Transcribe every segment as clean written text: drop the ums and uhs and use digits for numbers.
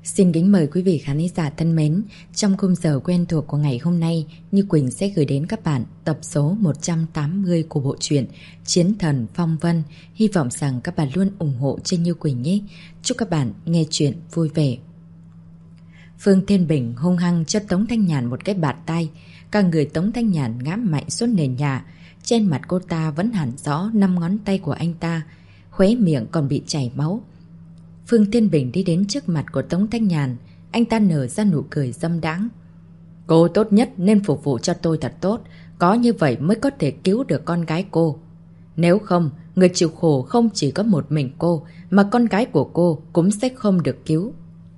Xin kính mời quý vị khán giả thân mến, trong khung giờ quen thuộc của ngày hôm nay, Như Quỳnh sẽ gửi đến các bạn tập số 180 của bộ truyện Chiến Thần Phong Vân. Hy vọng rằng các bạn luôn ủng hộ trên Như Quỳnh nhé. Chúc các bạn nghe chuyện vui vẻ. Phương Thiên Bình hung hăng cho Tống Thanh Nhàn một cái bạt tay. Cả người Tống Thanh Nhàn ngã mạnh xuống nền nhà. Trên mặt cô ta vẫn hẳn rõ 5 ngón tay của anh ta, khóe miệng còn bị chảy máu. Phương Thiên Bình đi đến trước mặt của Tống Thanh Nhàn. Anh ta nở ra nụ cười dâm đãng. Cô tốt nhất nên phục vụ cho tôi thật tốt. Có như vậy mới có thể cứu được con gái cô. Nếu không, người chịu khổ không chỉ có một mình cô, mà con gái của cô cũng sẽ không được cứu.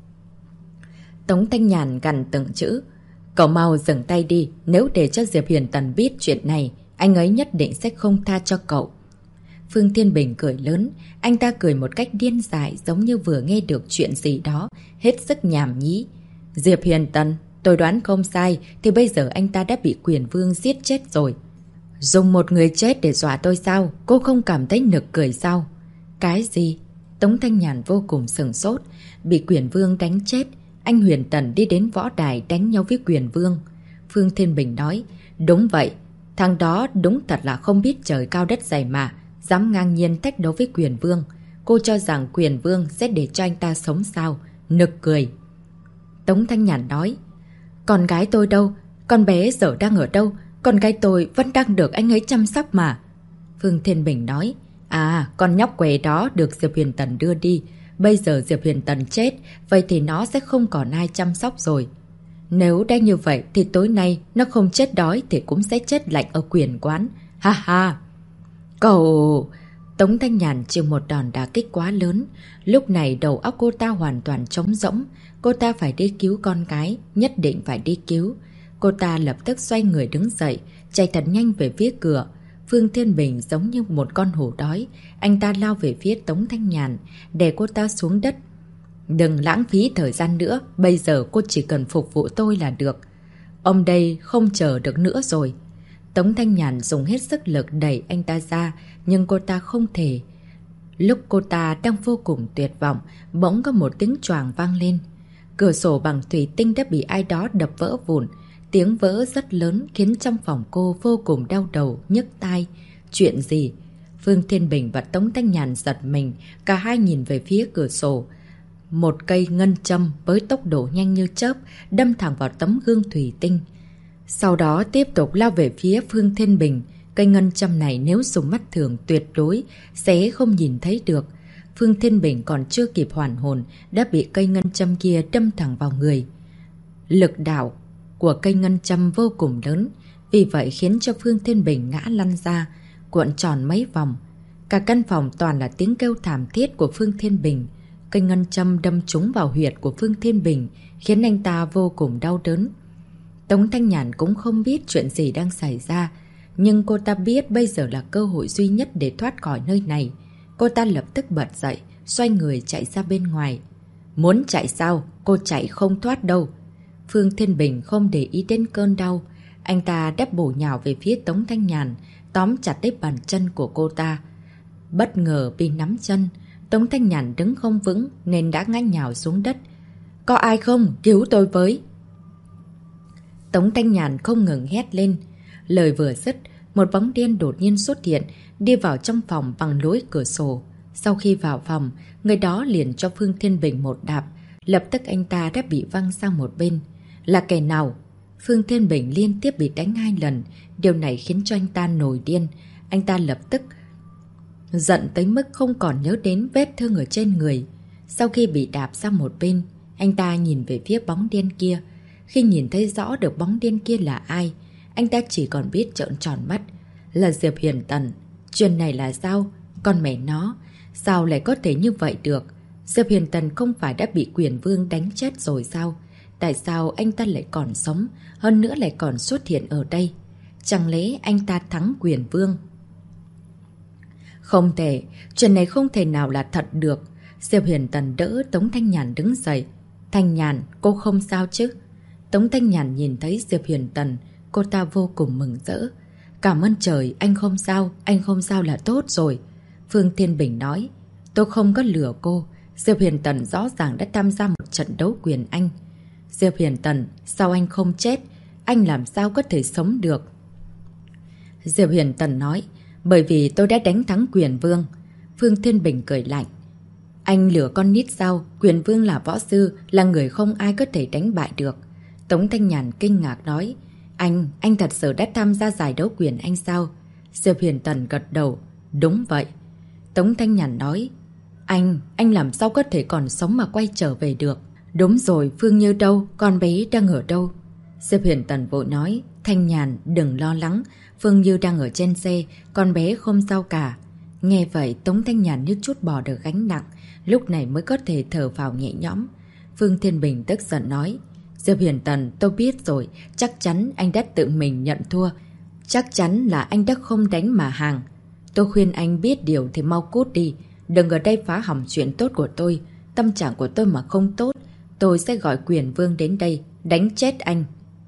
Tống Thanh Nhàn gằn từng chữ. Cậu mau dừng tay đi. Nếu để cho Diệp Huyền Tần biết chuyện này, anh ấy nhất định sẽ không tha cho cậu. Phương Thiên Bình cười lớn. Anh ta cười một cách điên dại, giống như vừa nghe được chuyện gì đó hết sức nhảm nhí. Diệp Huyền Tần, tôi đoán không sai thì bây giờ anh ta đã bị Quyền Vương giết chết rồi. Dùng một người chết để dọa tôi sao? Cô không cảm thấy nực cười sao? Cái gì? Tống Thanh Nhàn vô cùng sửng sốt. Bị Quyền Vương đánh chết. Anh Huyền Tần đi đến võ đài đánh nhau với Quyền Vương. Phương Thiên Bình nói. Đúng vậy. Thằng đó đúng thật là không biết trời cao đất dày mà. Dám ngang nhiên thách đấu với Quyền Vương. Cô cho rằng Quyền Vương sẽ để cho anh ta sống sao? Nực cười. Tống Thanh Nhàn nói. Con gái tôi đâu? Con bé giờ đang ở đâu? Con gái tôi vẫn đang được anh ấy chăm sóc mà. Phương Thiên Bình nói. À, con nhóc què đó được Diệp Huyền Tần đưa đi. Bây giờ Diệp Huyền Tần chết, vậy thì nó sẽ không còn ai chăm sóc rồi. Nếu đã như vậy thì tối nay nó không chết đói thì cũng sẽ chết lạnh ở quyền quán. Ha ha! Cậu... Tống Thanh Nhàn chịu một đòn đả kích quá lớn. Lúc này đầu óc cô ta hoàn toàn trống rỗng. Cô ta phải đi cứu con gái, nhất định phải đi cứu. Cô ta lập tức xoay người đứng dậy, chạy thật nhanh về phía cửa. Phương Thiên Bình giống như một con hổ đói. Anh ta lao về phía Tống Thanh Nhàn, đè cô ta xuống đất. Đừng lãng phí thời gian nữa, bây giờ cô chỉ cần phục vụ tôi là được. Ông đây không chờ được nữa rồi. Tống Thanh Nhàn dùng hết sức lực đẩy anh ta ra, nhưng cô ta không thể. Lúc cô ta đang vô cùng tuyệt vọng, bỗng có một tiếng choàng vang lên. Cửa sổ bằng thủy tinh đã bị ai đó đập vỡ vụn. Tiếng vỡ rất lớn khiến trong phòng cô vô cùng đau đầu, nhức tai. Chuyện gì? Phương Thiên Bình và Tống Thanh Nhàn giật mình, cả hai nhìn về phía cửa sổ. Một cây ngân châm với tốc độ nhanh như chớp đâm thẳng vào tấm gương thủy tinh. Sau đó tiếp tục lao về phía Phương Thiên Bình. Cây ngân châm này nếu dùng mắt thường tuyệt đối sẽ không nhìn thấy được. Phương Thiên Bình còn chưa kịp hoàn hồn đã bị cây ngân châm kia đâm thẳng vào người. Lực đạo của cây ngân châm vô cùng lớn, vì vậy khiến cho Phương Thiên Bình ngã lăn ra, cuộn tròn mấy vòng. Cả căn phòng toàn là tiếng kêu thảm thiết của Phương Thiên Bình. Cây ngân châm đâm trúng vào huyệt của Phương Thiên Bình, khiến anh ta vô cùng đau đớn. Tống Thanh Nhàn cũng không biết chuyện gì đang xảy ra, nhưng cô ta biết bây giờ là cơ hội duy nhất để thoát khỏi nơi này. Cô ta lập tức bật dậy, xoay người chạy ra bên ngoài. Muốn chạy sao? Cô chạy không thoát đâu. Phương Thiên Bình không để ý đến cơn đau. Anh ta đắp bổ nhào về phía Tống Thanh Nhàn, tóm chặt lấy bàn chân của cô ta. Bất ngờ bị nắm chân, Tống Thanh Nhàn đứng không vững nên đã ngã nhào xuống đất. Có ai không? Cứu tôi với! Tống Thanh Nhàn không ngừng hét lên. Lời vừa dứt, một bóng đen đột nhiên xuất hiện, đi vào trong phòng bằng lối cửa sổ. Sau khi vào phòng, người đó liền cho Phương Thiên Bình một đạp. Lập tức anh ta đã bị văng sang một bên. Là kẻ nào? Phương Thiên Bình liên tiếp bị đánh 2 lần. Điều này khiến cho anh ta nổi điên. Anh ta lập tức giận tới mức không còn nhớ đến vết thương ở trên người. Sau khi bị đạp sang một bên, anh ta nhìn về phía bóng đen kia. Khi nhìn thấy rõ được bóng đen kia là ai, anh ta chỉ còn biết trợn tròn mắt. Là Diệp Huyền Tần. Chuyện này là sao? Con mẹ nó, sao lại có thể như vậy được? Diệp Huyền Tần không phải đã bị Quyền Vương đánh chết rồi sao? Tại sao anh ta lại còn sống, hơn nữa lại còn xuất hiện ở đây? Chẳng lẽ anh ta thắng Quyền Vương? Không thể, chuyện này không thể nào là thật được. Diệp Huyền Tần đỡ Tống Thanh Nhàn đứng dậy. Thanh Nhàn, cô không sao chứ? Tống Thanh Nhàn nhìn thấy Diệp Huyền Tần, cô ta vô cùng mừng rỡ. Cảm ơn trời, anh không sao là tốt rồi. Phương Thiên Bình nói, tôi không có lừa cô. Diệp Huyền Tần rõ ràng đã tham gia một trận đấu quyền Anh. Diệp Huyền Tần, sao anh không chết? Anh làm sao có thể sống được? Diệp Huyền Tần nói, bởi vì tôi đã đánh thắng Quyền Vương. Phương Thiên Bình cười lạnh. Anh lừa con nít sao? Quyền Vương là võ sư, là người không ai có thể đánh bại được. Tống Thanh Nhàn kinh ngạc nói, anh thật sự đã tham gia giải đấu quyền Anh sao? Diệp Huyền Tần gật đầu, đúng vậy. Tống Thanh Nhàn nói, anh làm sao có thể còn sống mà quay trở về được? Đúng rồi, Phương Như đâu? Con bé đang ở đâu? Diệp Huyền Tần vội nói, Thanh Nhàn đừng lo lắng, Phương Như đang ở trên xe, con bé không sao cả. Nghe vậy Tống Thanh Nhàn như chút bỏ được gánh nặng, lúc này mới có thể thở vào nhẹ nhõm. Phương Thiên Bình tức giận nói, Diệp Huyền Tần, tôi biết rồi, chắc chắn anh đã tự mình nhận thua. Chắc chắn là anh đã không đánh mà hàng. Tôi khuyên anh biết điều thì mau cút đi, đừng ở đây phá hỏng chuyện tốt của tôi. Tâm trạng của tôi mà không tốt, tôi sẽ gọi Quyền Vương đến đây, đánh chết anh.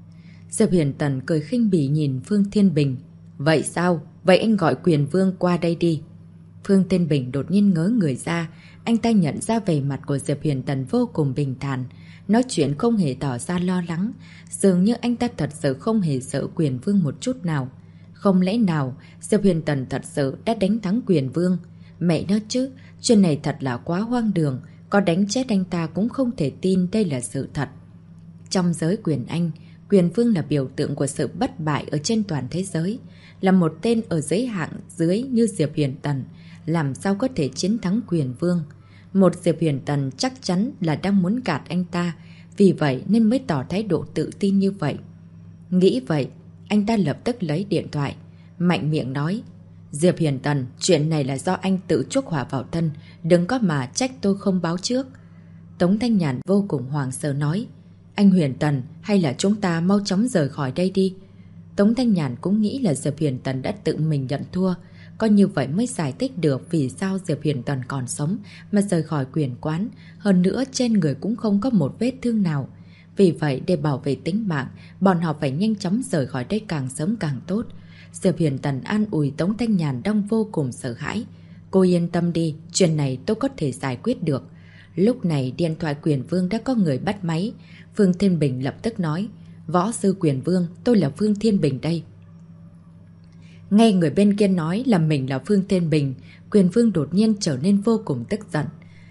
Diệp Huyền Tần cười khinh bỉ nhìn Phương Thiên Bình. Vậy sao? Vậy anh gọi Quyền Vương qua đây đi. Phương Thiên Bình đột nhiên ngớ người ra, anh ta nhận ra vẻ mặt của Diệp Huyền Tần vô cùng bình thản, nói chuyện không hề tỏ ra lo lắng, dường như anh ta thật sự không hề sợ Quyền Vương một chút nào. Không lẽ nào Diệp Huyền Tần thật sự đã đánh thắng Quyền Vương? Mẹ nó chứ, chuyện này thật là quá hoang đường, có đánh chết anh ta cũng không thể tin đây là sự thật. Trong giới quyền Anh, Quyền Vương là biểu tượng của sự bất bại ở trên toàn thế giới, là một tên ở giới hạng dưới như Diệp Huyền Tần, làm sao có thể chiến thắng Quyền Vương? Một Diệp Huyền Tần chắc chắn là đang muốn gạt anh ta, vì vậy nên mới tỏ thái độ tự tin như vậy. Nghĩ vậy, anh ta lập tức lấy điện thoại, mạnh miệng nói, Diệp Huyền Tần, chuyện này là do anh tự chuốc hỏa vào thân, đừng có mà trách tôi không báo trước. Tống Thanh Nhàn vô cùng hoảng sợ nói, anh Huyền Tần, hay là chúng ta mau chóng rời khỏi đây đi. Tống Thanh Nhàn cũng nghĩ là Diệp Huyền Tần đã tự mình nhận thua, có như vậy mới giải thích được vì sao Diệp Huyền Tần còn sống mà rời khỏi quyền quán, hơn nữa trên người cũng không có một vết thương nào. Vì vậy để bảo vệ tính mạng, bọn họ phải nhanh chóng rời khỏi đây càng sớm càng tốt. Diệp Huyền Tần an ủi Tống Thanh Nhàn đang vô cùng sợ hãi. Cô yên tâm đi, chuyện này tôi có thể giải quyết được. Lúc này điện thoại Quyền Vương đã có người bắt máy. Phương Thiên Bình lập tức nói, võ sư Quyền Vương, tôi là Phương Thiên Bình đây. Nghe người bên kia nói là mình là Phương Thiên Bình, Quyền Vương đột nhiên trở nên vô cùng tức giận.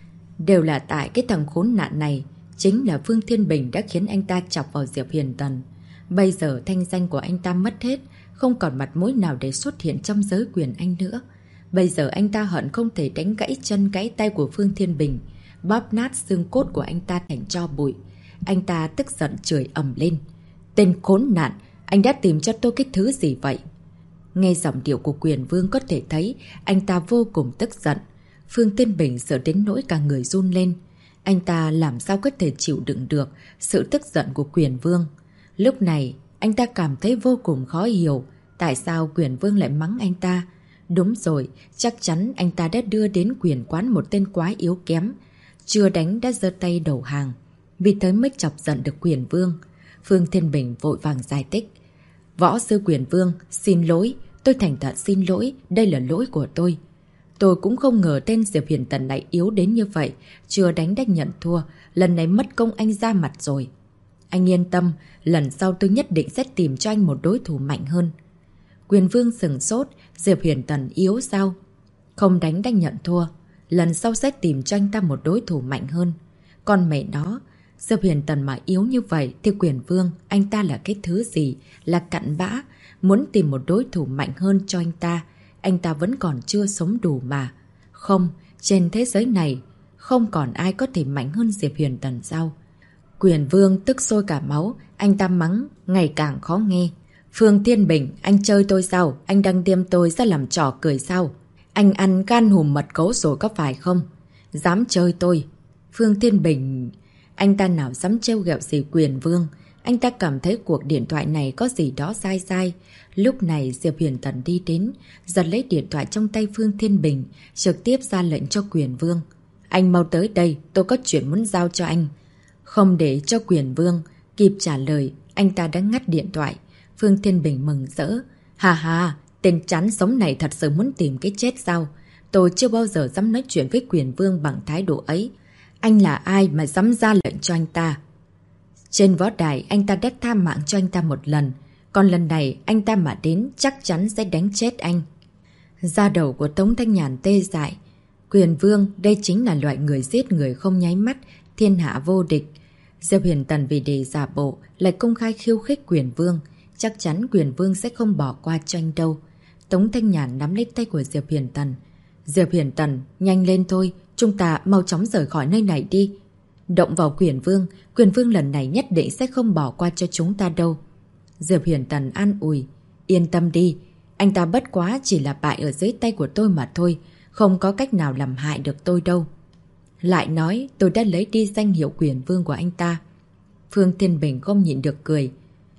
Đều là tại cái thằng khốn nạn này, chính là Phương Thiên Bình đã khiến anh ta chọc vào Diệp Huyền Tần. Bây giờ thanh danh của anh ta mất hết, không còn mặt mũi nào để xuất hiện trong giới quyền Anh nữa. Bây giờ anh ta hận không thể đánh gãy chân gãy tay của Phương Thiên Bình, bóp nát xương cốt của anh ta thành tro bụi. Anh ta tức giận chửi ầm lên. Tên khốn nạn, anh đã tìm cho tôi cái thứ gì vậy? Nghe giọng điệu của Quyền Vương có thể thấy anh ta vô cùng tức giận. Phương Thiên Bình sợ đến nỗi cả người run lên. Anh ta làm sao có thể chịu đựng được sự tức giận của Quyền Vương. Lúc này anh ta cảm thấy vô cùng khó hiểu tại sao Quyền Vương lại mắng anh ta. Đúng rồi, chắc chắn anh ta đã đưa đến quyền quán một tên quá yếu kém, chưa đánh đã giơ tay đầu hàng, vì thế mới chọc giận được Quyền Vương. Phương Thiên Bình vội vàng giải thích. Võ sư Quyền Vương, xin lỗi, tôi thành thật xin lỗi, đây là lỗi của tôi. Tôi cũng không ngờ tên Diệp Huyền Tần này yếu đến như vậy, chưa đánh đã nhận thua, lần này mất công anh ra mặt rồi. Anh yên tâm, lần sau tôi nhất định sẽ tìm cho anh một đối thủ mạnh hơn. Quyền Vương sừng sốt, Diệp Huyền Tần yếu sao? Không đánh đã nhận thua, lần sau sẽ tìm cho anh ta một đối thủ mạnh hơn. Còn mẹ nó, Diệp Huyền Tần mà yếu như vậy thì Quyền Vương, anh ta là cái thứ gì? Là cặn bã, muốn tìm một đối thủ mạnh hơn cho anh ta vẫn còn chưa sống đủ mà. Không, trên thế giới này, không còn ai có thể mạnh hơn Diệp Huyền Tần sao? Quyền Vương tức sôi cả máu, anh ta mắng, ngày càng khó nghe. Phương Thiên Bình, anh chơi tôi sao? Anh đang đem tôi ra làm trò cười sao? Anh ăn gan hùm mật gấu rồi có phải không? Dám chơi tôi. Phương Thiên Bình, anh ta nào dám trêu ghẹo gì Quyền Vương. Anh ta cảm thấy cuộc điện thoại này có gì đó sai sai. Lúc này Diệp Huyền Tần đi đến, giật lấy điện thoại trong tay Phương Thiên Bình, trực tiếp ra lệnh cho Quyền Vương. Anh mau tới đây, tôi có chuyện muốn giao cho anh. Không để cho Quyền Vương kịp trả lời, anh ta đã ngắt điện thoại. Phương Thiên Bình mừng rỡ. Hà hà, tên chán sống này thật sự muốn tìm cái chết sao? Tôi chưa bao giờ dám nói chuyện với Quyền Vương bằng thái độ ấy. Anh là ai mà dám ra lệnh cho anh ta? Trên võ đài anh ta đã tha mạng cho anh ta một lần. Còn lần này anh ta mà đến chắc chắn sẽ đánh chết anh. Da đầu của Tống Thanh Nhàn tê dại. Quyền Vương đây chính là loại người giết người không nháy mắt, thiên hạ vô địch. Diệp Huyền Tần vì để giả bộ lại công khai khiêu khích Quyền Vương. Chắc chắn Quyền Vương sẽ không bỏ qua cho anh đâu. Tống Thanh Nhàn nắm lấy tay của Diệp Huyền Tần. Diệp Huyền Tần, nhanh lên thôi, chúng ta mau chóng rời khỏi nơi này đi. Động vào Quyền Vương lần này nhất định sẽ không bỏ qua cho chúng ta đâu. Diệp Huyền Tần an ủi. Yên tâm đi, anh ta bất quá chỉ là bại ở dưới tay của tôi mà thôi, không có cách nào làm hại được tôi đâu. Lại nói tôi đã lấy đi danh hiệu Quyền Vương của anh ta. Phương Thiên Bình không nhịn được cười.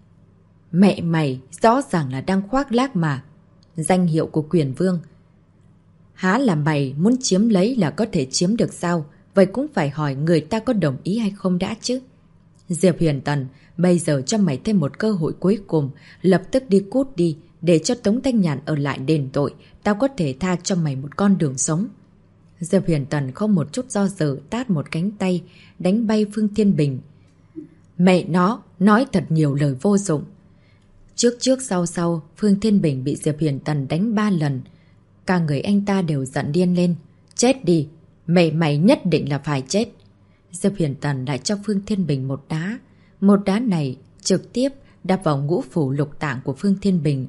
Mẹ mày, rõ ràng là đang khoác lác mà. Danh hiệu của Quyền Vương. Há là mày muốn chiếm lấy là có thể chiếm được sao? Vậy cũng phải hỏi người ta có đồng ý hay không đã chứ. Diệp Huyền Tần, bây giờ cho mày thêm một cơ hội cuối cùng, lập tức đi cút đi, để cho Tống Thanh Nhàn ở lại đền tội, tao có thể tha cho mày một con đường sống. Diệp Huyền Tần không một chút do dự tát một cánh tay, đánh bay Phương Thiên Bình. Mẹ nó, nói thật nhiều lời vô dụng. Trước sau, Phương Thiên Bình bị Diệp Huyền Tần đánh 3 lần. Cả người anh ta đều giận điên lên. Chết đi, mày nhất định là phải chết. Diệp Huyền Tần lại cho Phương Thiên Bình một đá. Một đá này trực tiếp đập vào ngũ phủ lục tạng của Phương Thiên Bình.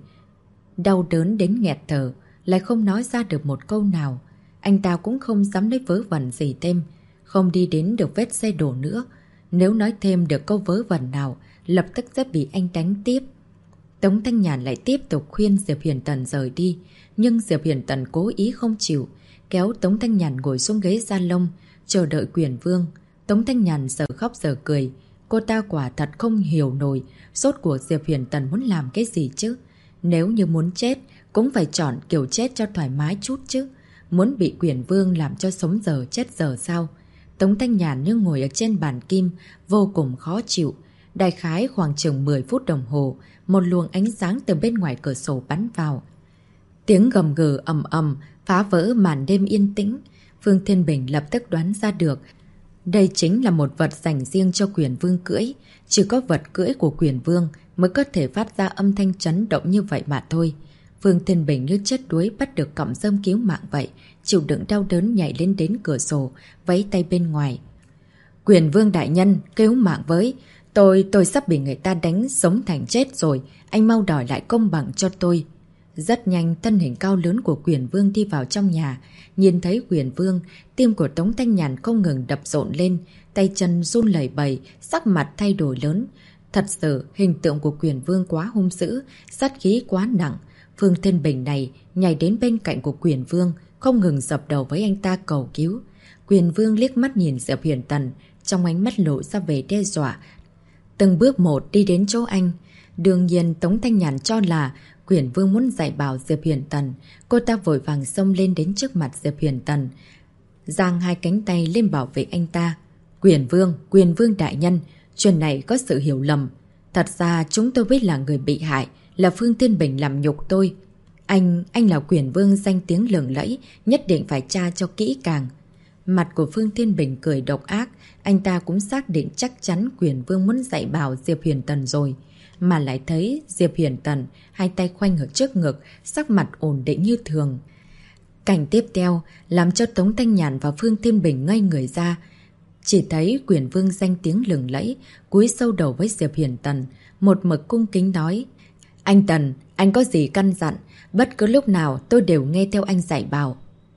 Đau đớn đến nghẹt thở, lại không nói ra được một câu nào. Anh ta cũng không dám lấy vớ vẩn gì thêm, không đi đến được vết xe đổ nữa. Nếu nói thêm được câu vớ vẩn nào, lập tức sẽ bị anh đánh tiếp. Tống Thanh Nhàn lại tiếp tục khuyên Diệp Huyền Tần rời đi, nhưng Diệp Huyền Tần cố ý không chịu, kéo Tống Thanh Nhàn ngồi xuống ghế salon, chờ đợi Quyền Vương. Tống Thanh Nhàn giờ khóc giờ cười, cô ta quả thật không hiểu nổi, rốt cuộc Diệp Huyền Tần muốn làm cái gì chứ? Nếu như muốn chết, cũng phải chọn kiểu chết cho thoải mái chút chứ. Muốn bị Quyền Vương làm cho sống giờ chết giờ sao? Tống Thanh Nhàn như ngồi ở trên bàn kim, vô cùng khó chịu. Đại khái khoảng chừng 10 phút đồng hồ, một luồng ánh sáng từ bên ngoài cửa sổ bắn vào. Tiếng gầm gừ ầm ầm phá vỡ màn đêm yên tĩnh. Phương Thiên Bình lập tức đoán ra được đây chính là một vật dành riêng cho Quyền Vương cưỡi. Chỉ có vật cưỡi của Quyền Vương mới có thể phát ra âm thanh chấn động như vậy mà thôi. Phương Thiên Bình như chết đuối bắt được cọng rơm cứu mạng vậy, chịu đựng đau đớn nhảy lên đến cửa sổ, vẫy tay bên ngoài. Quyền Vương đại nhân, cứu mạng với. Tôi sắp bị người ta đánh sống thành chết rồi, anh mau đòi lại công bằng cho tôi. Rất nhanh, thân hình cao lớn của Quyền Vương đi vào trong nhà. Nhìn thấy Quyền Vương, tim của Tống Thanh Nhàn không ngừng đập rộn lên, tay chân run lẩy bẩy, sắc mặt thay đổi lớn. Thật sự, hình tượng của Quyền Vương quá hung dữ, sát khí quá nặng. Phương Thiên Bình này nhảy đến bên cạnh của Quyền Vương, không ngừng dập đầu với anh ta cầu cứu. Quyền Vương liếc mắt nhìn Diệp Huyền Tần, trong ánh mắt lộ ra vẻ đe dọa. Từng bước một đi đến chỗ anh. Đương nhiên Tống Thanh Nhàn cho là Quyền Vương muốn dạy bảo Diệp Huyền Tần. Cô ta vội vàng xông lên đến trước mặt Diệp Huyền Tần, giang hai cánh tay lên bảo vệ anh ta. Quyền Vương đại nhân, chuyện này có sự hiểu lầm. Thật ra chúng tôi biết là người bị hại, là Phương Thiên Bình làm nhục tôi. Anh là Quyền Vương danh tiếng lừng lẫy, nhất định phải tra cho kỹ càng. Mặt của Phương Thiên Bình cười độc ác, anh ta cũng xác định chắc chắn Quyền Vương muốn dạy bảo Diệp Huyền Tần rồi. Mà lại thấy Diệp Huyền Tần hai tay khoanh ở trước ngực, sắc mặt ổn định như thường. Cảnh tiếp theo làm cho Tống Thanh Nhàn và Phương Thiên Bình ngây người ra. Chỉ thấy Quyền Vương danh tiếng lừng lẫy cúi sâu đầu với Diệp Huyền Tần, một mực cung kính nói: Anh Tần, anh có gì căn dặn, bất cứ lúc nào tôi đều nghe theo anh dạy bảo.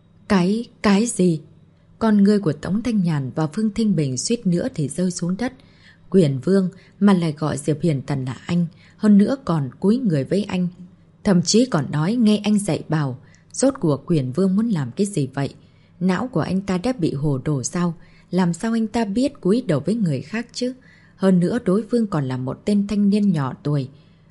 Cái gì? Con ngươi của Tống Thanh Nhàn và Phương Thiên Bình suýt nữa thì rơi xuống đất. Quyền Vương mà lại gọi Diệp Huyền Tần là anh, hơn nữa còn cúi người với anh. Thậm chí còn nói nghe anh dạy bảo. Rốt cuộc Quyền Vương muốn làm cái gì vậy? Não của anh ta đã bị hồ đồ sao? Làm sao anh ta biết cúi đầu với người khác chứ? Hơn nữa đối phương còn là một tên thanh niên nhỏ tuổi.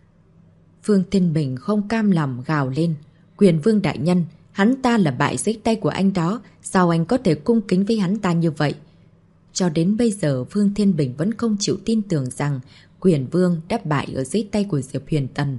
Phương Thiên Bình không cam lòng gào lên: Quyền Vương đại nhân, hắn ta là bại dưới tay của anh đó, sao anh có thể cung kính với hắn ta như vậy? Cho đến bây giờ Phương Thiên Bình vẫn không chịu tin tưởng rằng Quyền Vương đã bại ở dưới tay của Diệp Huyền Tần.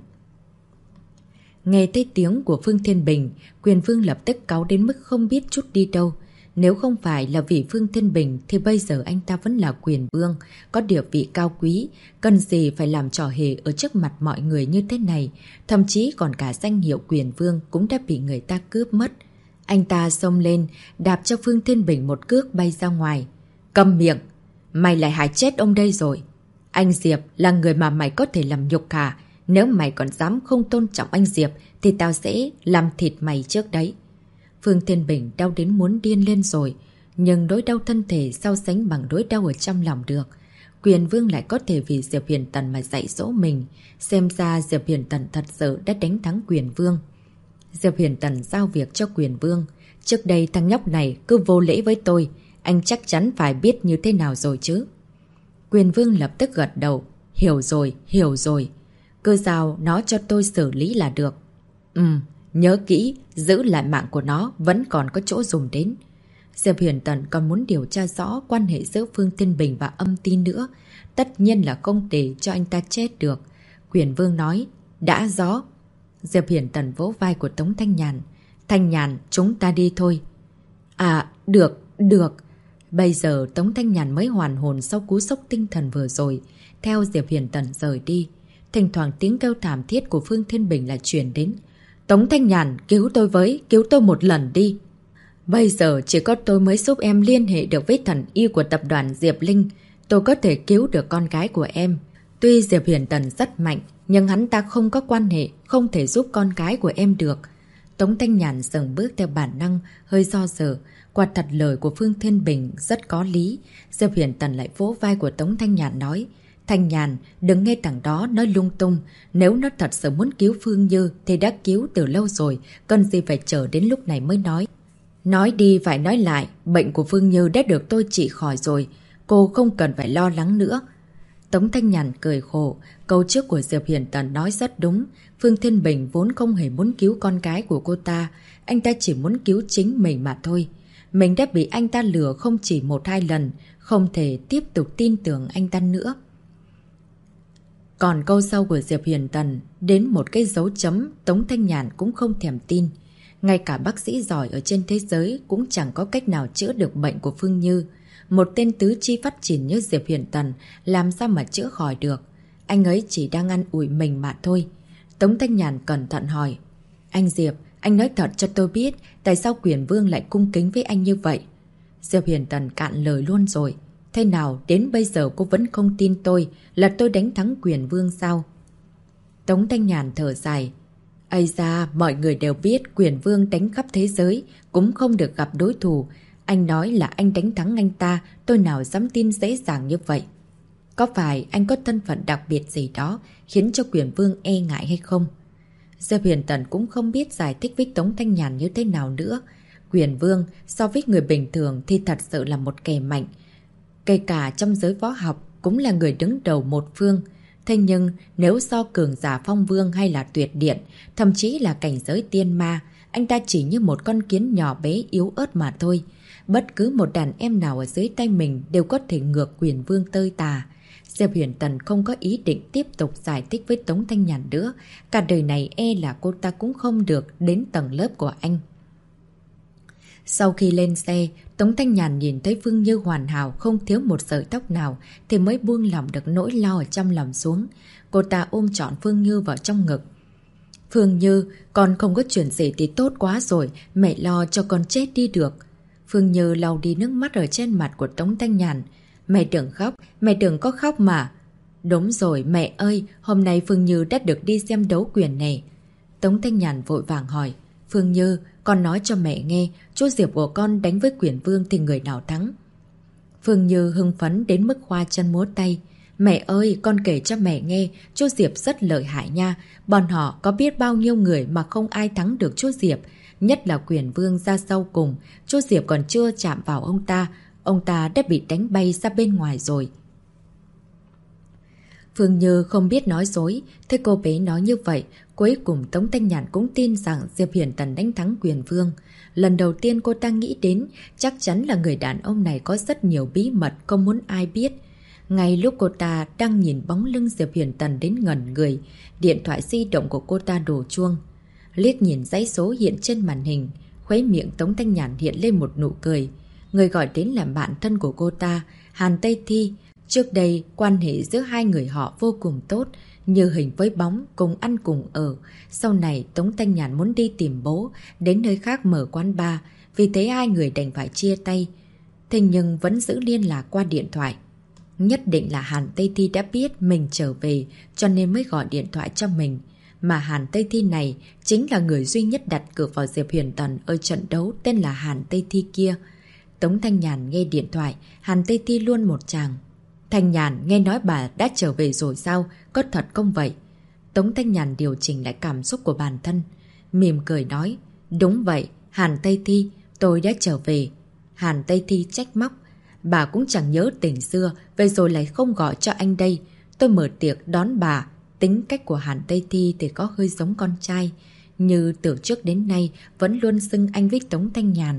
Nghe thấy tiếng của Phương Thiên Bình, Quyền Vương lập tức cáu đến mức không biết chút đi đâu. Nếu không phải là vì Phương Thiên Bình thì bây giờ anh ta vẫn là quyền vương, có địa vị cao quý, cần gì phải làm trò hề ở trước mặt mọi người như thế này, thậm chí còn cả danh hiệu quyền vương cũng đã bị người ta cướp mất. Anh ta xông lên, đạp cho Phương Thiên Bình một cước bay ra ngoài. Câm miệng! Mày lại hại chết ông đây rồi. Anh Diệp là người mà mày có thể làm nhục hả? Nếu mày còn dám không tôn trọng anh Diệp thì tao sẽ làm thịt mày trước đấy. Phương Thiên Bình đau đến muốn điên lên rồi, nhưng nỗi đau thân thể so sánh bằng nỗi đau ở trong lòng được. Quyền vương lại có thể vì Diệp Huyền Tần mà dạy dỗ mình. Xem ra Diệp Huyền Tần thật sự đã đánh thắng quyền vương. Diệp Huyền Tần giao việc cho quyền vương. Trước đây thằng nhóc này cứ vô lễ với tôi, anh chắc chắn phải biết như thế nào rồi chứ. Quyền vương lập tức gật đầu. Hiểu rồi, hiểu rồi. Cứ giao nó cho tôi xử lý là được. Nhớ kỹ, giữ lại mạng của nó vẫn còn có chỗ dùng đến. Diệp Huyền Tần còn muốn điều tra rõ quan hệ giữa Phương Thiên Bình và Âm Tin nữa. Tất nhiên là không để cho anh ta chết được. Quyền vương nói, đã rõ. Diệp Huyền Tần vỗ vai của Tống Thanh Nhàn. Thanh Nhàn, chúng ta đi thôi. À, được, được. Bây giờ Tống Thanh Nhàn mới hoàn hồn sau cú sốc tinh thần vừa rồi. Theo Diệp Huyền Tần rời đi. Thỉnh thoảng tiếng kêu thảm thiết của Phương Thiên Bình lại truyền đến. Tống Thanh Nhàn, cứu tôi với, cứu tôi một lần đi. Bây giờ chỉ có tôi mới giúp em liên hệ được với thần y của tập đoàn Diệp Linh. Tôi có thể cứu được con gái của em. Tuy Diệp Huyền Tần rất mạnh, nhưng hắn ta không có quan hệ, không thể giúp con gái của em được. Tống Thanh Nhàn dừng bước theo bản năng, hơi do dự. Quả thật lời của Phương Thiên Bình rất có lý. Diệp Huyền Tần lại vỗ vai của Tống Thanh Nhàn nói. Thanh Nhàn, đừng nghe thằng đó nói lung tung. Nếu nó thật sự muốn cứu Phương Như thì đã cứu từ lâu rồi, cần gì phải chờ đến lúc này mới nói. Nói đi phải nói lại, bệnh của Phương Như đã được tôi trị khỏi rồi. Cô không cần phải lo lắng nữa. Tống Thanh Nhàn cười khổ. Câu trước của Diệp Huyền Tần nói rất đúng. Phương Thiên Bình vốn không hề muốn cứu con gái của cô ta. Anh ta chỉ muốn cứu chính mình mà thôi. Mình đã bị anh ta lừa không chỉ một hai lần. Không thể tiếp tục tin tưởng anh ta nữa. Còn câu sau của Diệp Huyền Tần, đến một cái dấu chấm, Tống Thanh Nhàn cũng không thèm tin. Ngay cả bác sĩ giỏi ở trên thế giới cũng chẳng có cách nào chữa được bệnh của Phương Như. Một tên tứ chi phát triển như Diệp Huyền Tần làm sao mà chữa khỏi được. Anh ấy chỉ đang ăn ủi mình mà thôi. Tống Thanh Nhàn cẩn thận hỏi. Anh Diệp, anh nói thật cho tôi biết tại sao quyền vương lại cung kính với anh như vậy. Diệp Huyền Tần cạn lời luôn rồi. Thế nào đến bây giờ cô vẫn không tin tôi là tôi đánh thắng quyền vương sao? Tống Thanh Nhàn thở dài. Ây da, mọi người đều biết quyền vương đánh khắp thế giới cũng không được gặp đối thủ. Anh nói là anh đánh thắng anh ta, tôi nào dám tin dễ dàng như vậy. Có phải anh có thân phận đặc biệt gì đó khiến cho quyền vương e ngại hay không? Diệp Huyền Tần cũng không biết giải thích với Tống Thanh Nhàn như thế nào nữa. Quyền vương so với người bình thường thì thật sự là một kẻ mạnh. Kể cả trong giới võ học cũng là người đứng đầu một phương. Thế nhưng nếu so cường giả phong vương hay là tuyệt điện, thậm chí là cảnh giới tiên ma, anh ta chỉ như một con kiến nhỏ bé yếu ớt mà thôi. Bất cứ một đàn em nào ở dưới tay mình đều có thể ngược quyền vương tơi tà. Diệp Huyền Tần không có ý định tiếp tục giải thích với Tống Thanh Nhàn nữa. Cả đời này e là cô ta cũng không được đến tầng lớp của anh. Sau khi lên xe, Tống Thanh Nhàn nhìn thấy Phương Như hoàn hảo không thiếu một sợi tóc nào thì mới buông lỏng được nỗi lo ở trong lòng xuống. Cô ta ôm trọn Phương Như vào trong ngực. Phương Như, con không có chuyện gì thì tốt quá rồi, mẹ lo cho con chết đi được. Phương Như lau đi nước mắt ở trên mặt của Tống Thanh Nhàn. Mẹ đừng khóc, mẹ đừng có khóc mà. Đúng rồi, mẹ ơi, hôm nay Phương Như đã được đi xem đấu quyền này. Tống Thanh Nhàn vội vàng hỏi. Phương Như, con nói cho mẹ nghe, chú Diệp của con đánh với quyền vương thì người nào thắng? Phương Như hưng phấn đến mức khoa chân múa tay. Mẹ ơi, con kể cho mẹ nghe, chú Diệp rất lợi hại nha. Bọn họ có biết bao nhiêu người mà không ai thắng được chú Diệp. Nhất là quyền vương ra sau cùng, chú Diệp còn chưa chạm vào ông ta đã bị đánh bay ra bên ngoài rồi. Phương Như không biết nói dối, thế cô bé nói như vậy, cuối cùng Tống Thanh Nhàn cũng tin rằng Diệp Huyền Tần đánh thắng quyền vương. Lần đầu tiên cô ta nghĩ đến, chắc chắn là người đàn ông này có rất nhiều bí mật không muốn ai biết. Ngay lúc cô ta đang nhìn bóng lưng Diệp Huyền Tần đến ngẩn người, điện thoại di động của cô ta đổ chuông. Liếc nhìn dãy số hiện trên màn hình, khóe miệng Tống Thanh Nhàn hiện lên một nụ cười. người gọi đến là bạn thân của cô ta, Hàn Tây Thi. Trước đây, quan hệ giữa hai người họ vô cùng tốt, như hình với bóng, cùng ăn cùng ở. Sau này, Tống Thanh Nhàn muốn đi tìm bố, đến nơi khác mở quán bar, vì thế hai người đành phải chia tay. Thế nhưng vẫn giữ liên lạc qua điện thoại. Nhất định là Hàn Tây Thi đã biết mình trở về, cho nên mới gọi điện thoại cho mình. Mà Hàn Tây Thi này chính là người duy nhất đặt cược vào Diệp Huyền Tần ở trận đấu tên là Hàn Tây Thi kia. Tống Thanh Nhàn nghe điện thoại, Hàn Tây Thi luôn một tràng. Thanh Nhàn, nghe nói bà đã trở về rồi sao? Có thật không vậy? Tống Thanh Nhàn điều chỉnh lại cảm xúc của bản thân, mỉm cười nói. Đúng vậy, Hàn Tây Thi, tôi đã trở về. Hàn Tây Thi trách móc. Bà cũng chẳng nhớ tình xưa, vậy rồi lại không gọi cho anh đây. Tôi mở tiệc đón bà. Tính cách của Hàn Tây Thi thì có hơi giống con trai, như từ trước đến nay vẫn luôn xưng anh với Tống Thanh Nhàn.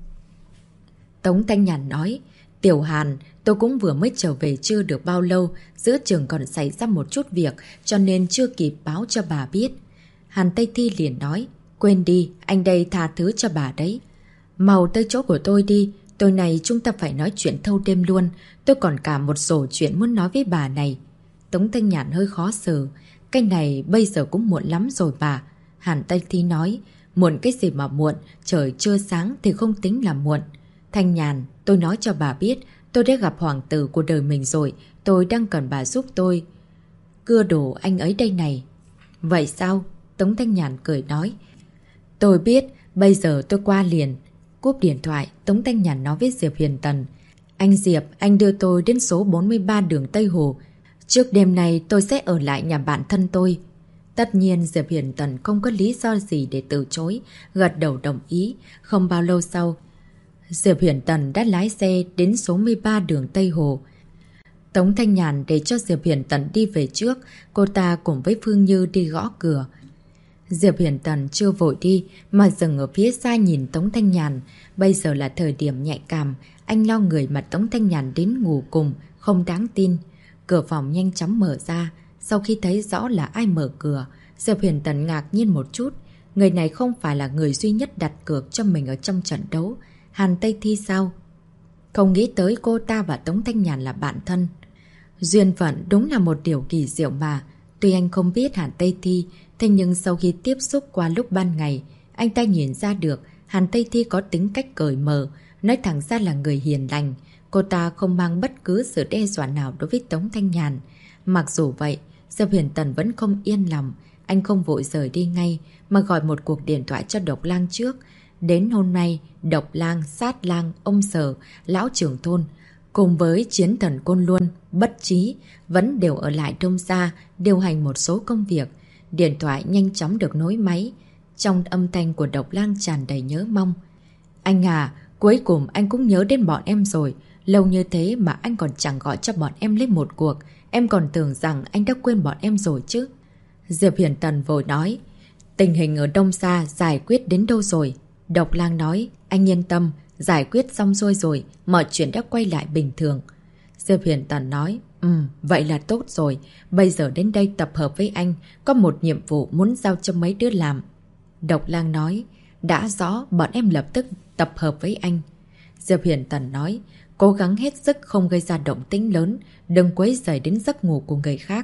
Tống Thanh Nhàn nói, Tiểu Hàn, tôi cũng vừa mới trở về chưa được bao lâu, giữa trường còn xảy ra một chút việc cho nên chưa kịp báo cho bà biết. Hàn Tây Thi liền nói, quên đi, anh đây tha thứ cho bà đấy. Mau tới chỗ của tôi đi, tối nay chúng ta phải nói chuyện thâu đêm luôn, tôi còn cả một rổ chuyện muốn nói với bà này. Tống Thanh Nhàn hơi khó xử, cái này bây giờ cũng muộn lắm rồi bà. Hàn Tây Thi nói, muộn cái gì mà muộn, trời chưa sáng thì không tính là muộn. Thanh Nhàn, tôi nói cho bà biết, tôi đã gặp hoàng tử của đời mình rồi, tôi đang cần bà giúp tôi cưa đổ anh ấy đây này. Vậy sao? Tống Thanh Nhàn cười nói. Tôi biết, bây giờ tôi qua liền. Cúp điện thoại, Tống Thanh Nhàn nói với Diệp Huyền Tần. Anh Diệp, anh đưa tôi đến số 43 đường Tây Hồ. Trước đêm nay tôi sẽ ở lại nhà bạn thân tôi. Tất nhiên Diệp Huyền Tần không có lý do gì để từ chối, gật đầu đồng ý. Không bao lâu sau, Diệp Huyền Tần đã lái xe đến số 13 đường Tây Hồ. Tống Thanh Nhàn để cho Diệp Huyền Tần đi về trước, cô ta cùng với Phương Như đi gõ cửa. Diệp Huyền Tần chưa vội đi mà dừng ở phía xa nhìn Tống Thanh Nhàn. Bây giờ là thời điểm nhạy cảm, anh lo người mà Tống Thanh Nhàn đến ngủ cùng, không đáng tin. Cửa phòng nhanh chóng mở ra, sau khi thấy rõ là ai mở cửa, Diệp Huyền Tần ngạc nhiên một chút. Người này không phải là người duy nhất đặt cược cho mình ở trong trận đấu. Hàn Tây Thi sao? Không nghĩ tới cô ta và Tống Thanh Nhàn là bạn thân. Duyên phận đúng là một điều kỳ diệu mà. Tuy anh không biết Hàn Tây Thi, thế nhưng sau khi tiếp xúc qua lúc ban ngày, anh ta nhìn ra được Hàn Tây Thi có tính cách cởi mở, nói thẳng ra là người hiền lành. Cô ta không mang bất cứ sự đe dọa nào đối với Tống Thanh Nhàn. Mặc dù vậy, Diệp Huyền Tần vẫn không yên lòng. Anh không vội rời đi ngay, mà gọi một cuộc điện thoại cho Độc Lang trước. Đến hôm nay, Độc Lang, Sát Lang, ông Sở, Lão trưởng thôn, cùng với Chiến Thần Côn Luân, Bất Trí, vẫn đều ở lại Đông Gia, điều hành một số công việc. Điện thoại nhanh chóng được nối máy. Trong âm thanh của Độc Lang tràn đầy nhớ mong. Anh à, cuối cùng anh cũng nhớ đến bọn em rồi. Lâu như thế mà anh còn chẳng gọi cho bọn em lên một cuộc. Em còn tưởng rằng anh đã quên bọn em rồi chứ. Diệp Huyền Tần vội nói. Tình hình ở Đông Gia giải quyết đến đâu rồi? Độc Lang nói. Anh yên tâm, giải quyết xong xuôi rồi, mọi chuyện đã quay lại bình thường. Diệp Huyền Tần nói. Vậy là tốt rồi. Bây giờ đến đây tập hợp với anh, có một nhiệm vụ muốn giao cho mấy đứa làm. Độc Lang nói. Đã rõ, bọn em lập tức tập hợp với anh. Diệp Huyền Tần nói. Cố gắng hết sức không gây ra động tĩnh lớn, đừng quấy rầy đến giấc ngủ của người khác.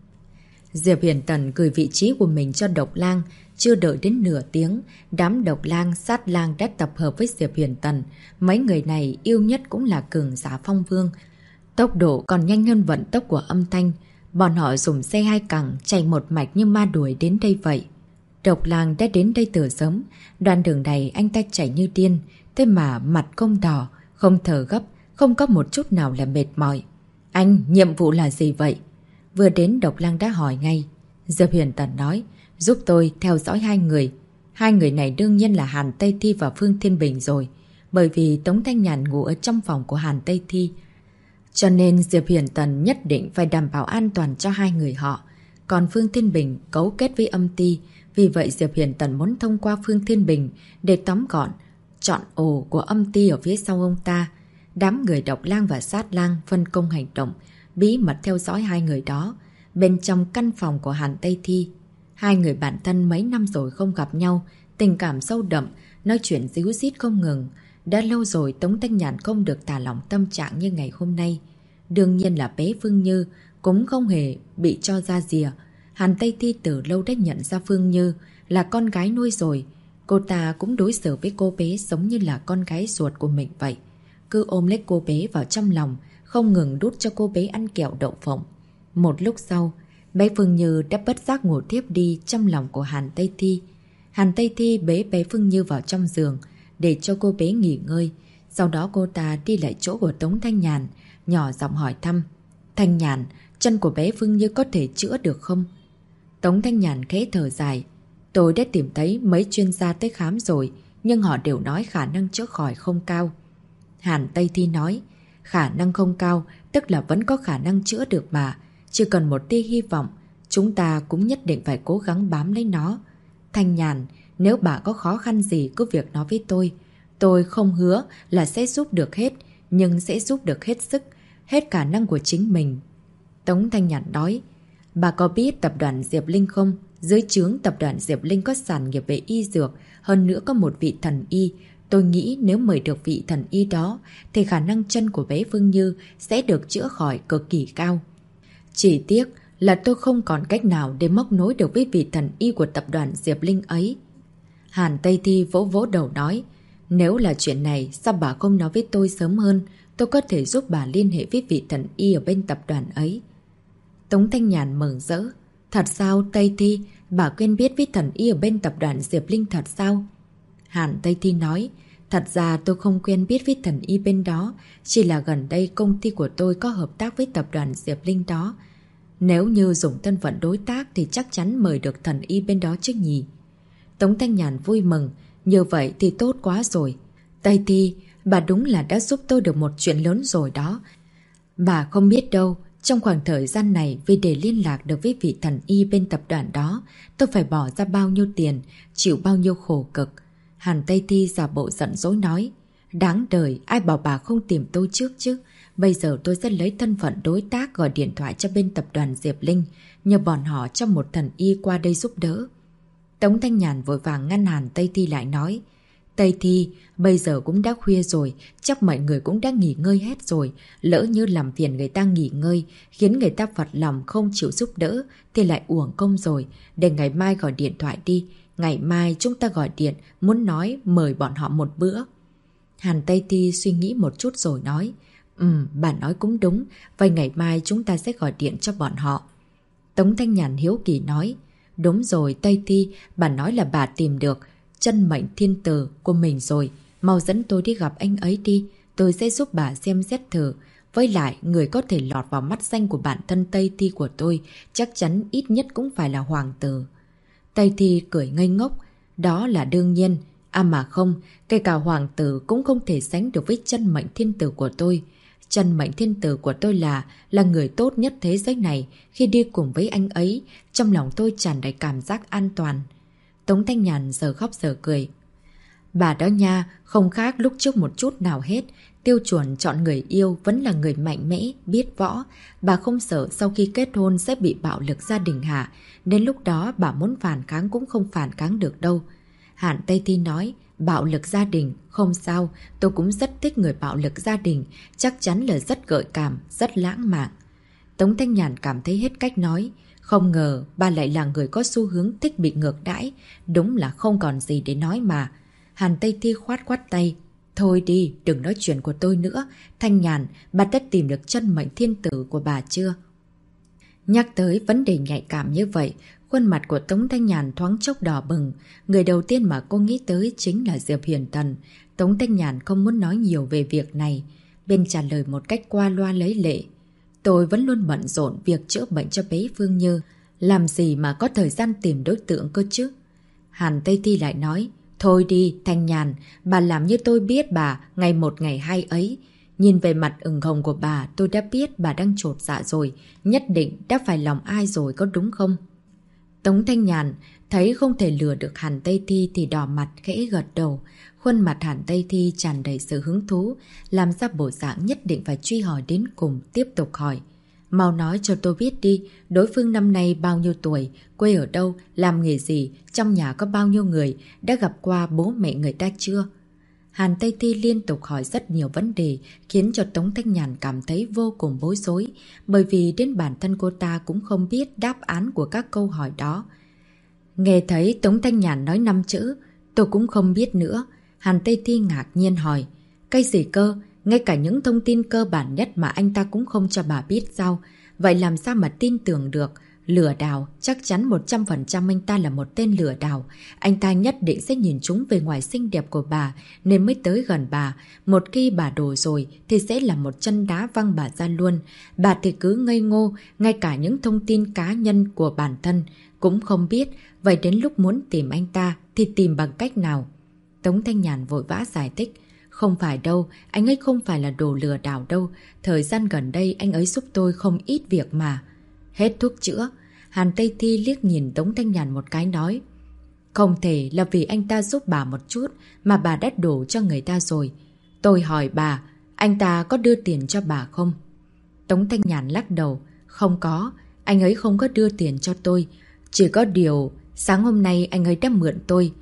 Diệp Huyền Tần gửi vị trí của mình cho Độc Lang. Chưa đợi đến nửa tiếng, đám Độc Lang, Sát Lang đã tập hợp với Diệp Huyền Tần. Mấy người này yêu nhất cũng là cường giả phong vương. Tốc độ còn nhanh hơn vận tốc của âm thanh. Bọn họ dùng xe hai cẳng chạy một mạch như ma đuổi đến đây vậy. Độc Lang đã đến đây từ sớm. Đoạn đường này anh ta chạy như điên, thế mà mặt không đỏ, không thở gấp, không có một chút nào là mệt mỏi. Anh, nhiệm vụ là gì vậy? Vừa đến Độc Lang đã hỏi ngay. Diệp Huyền Tần nói, giúp tôi theo dõi hai người. Hai người này đương nhiên là Hàn Tây Thi và Phương Thiên Bình rồi. Bởi vì Tống Thanh Nhàn ngủ ở trong phòng của Hàn Tây Thi. Cho nên Diệp Huyền Tần nhất định phải đảm bảo an toàn cho hai người họ. Còn Phương Thiên Bình cấu kết với âm ty. Vì vậy Diệp Huyền Tần muốn thông qua Phương Thiên Bình để tóm gọn, chọn ổ của âm ty ở phía sau ông ta. Đám người Độc Lang và Sát Lang phân công hành động, bí mật theo dõi hai người đó. Bên trong căn phòng của Hàn Tây Thi, hai người bạn thân mấy năm rồi không gặp nhau, tình cảm sâu đậm, nói chuyện díu dít không ngừng. Đã lâu rồi Tống Thanh Nhàn không được thả lỏng tâm trạng như ngày hôm nay. Đương nhiên là bé Phương Như cũng không hề bị cho ra rìa. Hàn Tây Thi từ lâu đã nhận ra Phương Như là con gái nuôi rồi. Cô ta cũng đối xử với cô bé giống như là con gái ruột của mình vậy. Cứ ôm lấy cô bé vào trong lòng, không ngừng đút cho cô bé ăn kẹo đậu phộng. Một lúc sau, bé Phương Như đã bất giác ngủ tiếp đi trong lòng của Hàn Tây Thi. Hàn Tây Thi bế bé Phương Như vào trong giường để cho cô bé nghỉ ngơi. Sau đó cô ta đi lại chỗ của Tống Thanh Nhàn, nhỏ giọng hỏi thăm. Thanh Nhàn, chân của bé Phương Như có thể chữa được không? Tống Thanh Nhàn khẽ thở dài. Tôi đã tìm thấy mấy chuyên gia tới khám rồi, nhưng họ đều nói khả năng chữa khỏi không cao. Hàn Tây Thi nói, khả năng không cao, tức là vẫn có khả năng chữa được mà. Chỉ cần một tia hy vọng, chúng ta cũng nhất định phải cố gắng bám lấy nó. Thanh Nhàn, nếu bà có khó khăn gì cứ việc nói với tôi. Tôi không hứa là sẽ giúp được hết, nhưng sẽ giúp được hết sức, hết khả năng của chính mình. Tống Thanh Nhàn nói, bà có biết tập đoàn Diệp Linh không? Dưới trướng tập đoàn Diệp Linh có sản nghiệp về y dược, hơn nữa có một vị thần y. Tôi nghĩ nếu mời được vị thần y đó, thì khả năng chân của bé Phương Như sẽ được chữa khỏi cực kỳ cao. Chỉ tiếc là tôi không còn cách nào để móc nối được với vị thần y của tập đoàn Diệp Linh ấy. Hàn Tây Thi vỗ vỗ đầu nói, nếu là chuyện này, sao bà không nói với tôi sớm hơn? Tôi có thể giúp bà liên hệ với vị thần y ở bên tập đoàn ấy. Tống Thanh Nhàn mừng rỡ. Thật sao Tây Thi, bà quen biết với thần y ở bên tập đoàn Diệp Linh thật sao? Hàn Tây Thi nói, thật ra tôi không quen biết với thần y bên đó, chỉ là gần đây công ty của tôi có hợp tác với tập đoàn Diệp Linh đó. Nếu như dùng thân phận đối tác thì chắc chắn mời được thần y bên đó chứ nhỉ? Tống Thanh Nhàn vui mừng, như vậy thì tốt quá rồi. Tây Thi, bà đúng là đã giúp tôi được một chuyện lớn rồi đó. Bà không biết đâu, trong khoảng thời gian này vì để liên lạc được với vị thần y bên tập đoàn đó, tôi phải bỏ ra bao nhiêu tiền, chịu bao nhiêu khổ cực. Hàn Tây Thi giả bộ giận dỗi nói, đáng đời, ai bảo bà không tìm tôi trước chứ. Bây giờ tôi sẽ lấy thân phận đối tác gọi điện thoại cho bên tập đoàn Diệp Linh, nhờ bọn họ cho một thần y qua đây giúp đỡ. Tống Thanh Nhàn vội vàng ngăn Hàn Tây Thi lại nói, Tây Thi, bây giờ cũng đã khuya rồi, chắc mọi người cũng đã nghỉ ngơi hết rồi. Lỡ như làm phiền người ta nghỉ ngơi, khiến người ta phật lòng không chịu giúp đỡ, thì lại uổng công rồi. Để ngày mai gọi điện thoại đi, ngày mai chúng ta gọi điện, muốn nói mời bọn họ một bữa. Hàn Tây Thi suy nghĩ một chút rồi nói, bà nói cũng đúng, vậy ngày mai chúng ta sẽ gọi điện cho bọn họ. Tống Thanh Nhàn hiếu kỳ nói, đúng rồi Tây Thi, bà nói là bà tìm được chân mệnh thiên tử của mình rồi, mau dẫn tôi đi gặp anh ấy đi, tôi sẽ giúp bà xem xét thử. Với lại, người có thể lọt vào mắt xanh của bản thân Tây Thi của tôi, chắc chắn ít nhất cũng phải là hoàng tử. Tây Thi cười ngây ngốc, đó là đương nhiên. À mà không, kể cả hoàng tử cũng không thể sánh được với chân mệnh thiên tử của tôi. Chân mệnh thiên tử của tôi là người tốt nhất thế giới này. Khi đi cùng với anh ấy, trong lòng tôi tràn đầy cảm giác an toàn. Tống Thanh Nhàn giờ khóc giờ cười. Bà đó nha, không khác lúc trước một chút nào hết. Tiêu chuẩn chọn người yêu vẫn là người mạnh mẽ, biết võ. Bà không sợ sau khi kết hôn sẽ bị bạo lực gia đình hả? Đến lúc đó bà muốn phản kháng cũng không phản kháng được đâu. Hàn Tây Thi nói, bạo lực gia đình, không sao, tôi cũng rất thích người bạo lực gia đình, chắc chắn là rất gợi cảm, rất lãng mạn. Tống Thanh Nhàn cảm thấy hết cách nói, không ngờ bà lại là người có xu hướng thích bị ngược đãi, đúng là không còn gì để nói mà. Hàn Tây Thi khoát khoát tay, thôi đi, đừng nói chuyện của tôi nữa, Thanh Nhàn, bà đã tìm được chân mệnh thiên tử của bà chưa? Nhắc tới vấn đề nhạy cảm như vậy, khuôn mặt của Tống Thanh Nhàn thoáng chốc đỏ bừng. Người đầu tiên mà cô nghĩ tới chính là Diệp Hiền Thần. Tống Thanh Nhàn không muốn nói nhiều về việc này, bên trả lời một cách qua loa lấy lệ. Tôi vẫn luôn bận rộn việc chữa bệnh cho bé Phương Như, làm gì mà có thời gian tìm đối tượng cơ chứ? Hàn Tây Thi lại nói, thôi đi Thanh Nhàn, bà làm như tôi biết bà ngày một ngày hai ấy. Nhìn về mặt ửng hồng của bà, tôi đã biết bà đang chột dạ rồi, nhất định đã phải lòng ai rồi có đúng không? Tống Thanh Nhàn thấy không thể lừa được Hàn Tây Thi thì đỏ mặt khẽ gật đầu. Khuôn mặt Hàn Tây Thi tràn đầy sự hứng thú, làm ra bộ dạng nhất định phải truy hỏi đến cùng, tiếp tục hỏi. Mau nói cho tôi biết đi, đối phương năm nay bao nhiêu tuổi, quê ở đâu, làm nghề gì, trong nhà có bao nhiêu người, đã gặp qua bố mẹ người ta chưa? Hàn Tây Thi liên tục hỏi rất nhiều vấn đề khiến cho Tống Thanh Nhàn cảm thấy vô cùng bối rối, bởi vì đến bản thân cô ta cũng không biết đáp án của các câu hỏi đó. Nghe thấy Tống Thanh Nhàn nói 5 chữ, tôi cũng không biết nữa. Hàn Tây Thi ngạc nhiên hỏi, cái gì cơ? Ngay cả những thông tin cơ bản nhất mà anh ta cũng không cho bà biết sao? Vậy làm sao mà tin tưởng được? Lừa đảo, chắc chắn 100% anh ta là một tên lừa đảo. Anh ta nhất định sẽ nhìn chúng về ngoài xinh đẹp của bà nên mới tới gần bà. Một khi bà đổ rồi thì sẽ là một chân đá văng bà ra luôn. Bà thì cứ ngây ngô, ngay cả những thông tin cá nhân của bản thân cũng không biết. Vậy đến lúc muốn tìm anh ta thì tìm bằng cách nào? Tống Thanh Nhàn vội vã giải thích. Không phải đâu, anh ấy không phải là đồ lừa đảo đâu. Thời gian gần đây anh ấy giúp tôi không ít việc mà. Hết thuốc chữa, Hàn Tây Thi liếc nhìn Tống Thanh Nhàn một cái nói. Không thể là vì anh ta giúp bà một chút mà bà đã đổ cho người ta rồi. Tôi hỏi bà, anh ta có đưa tiền cho bà không? Tống Thanh Nhàn lắc đầu. Không có, anh ấy không có đưa tiền cho tôi. Chỉ có điều, sáng hôm nay anh ấy đã mượn tôi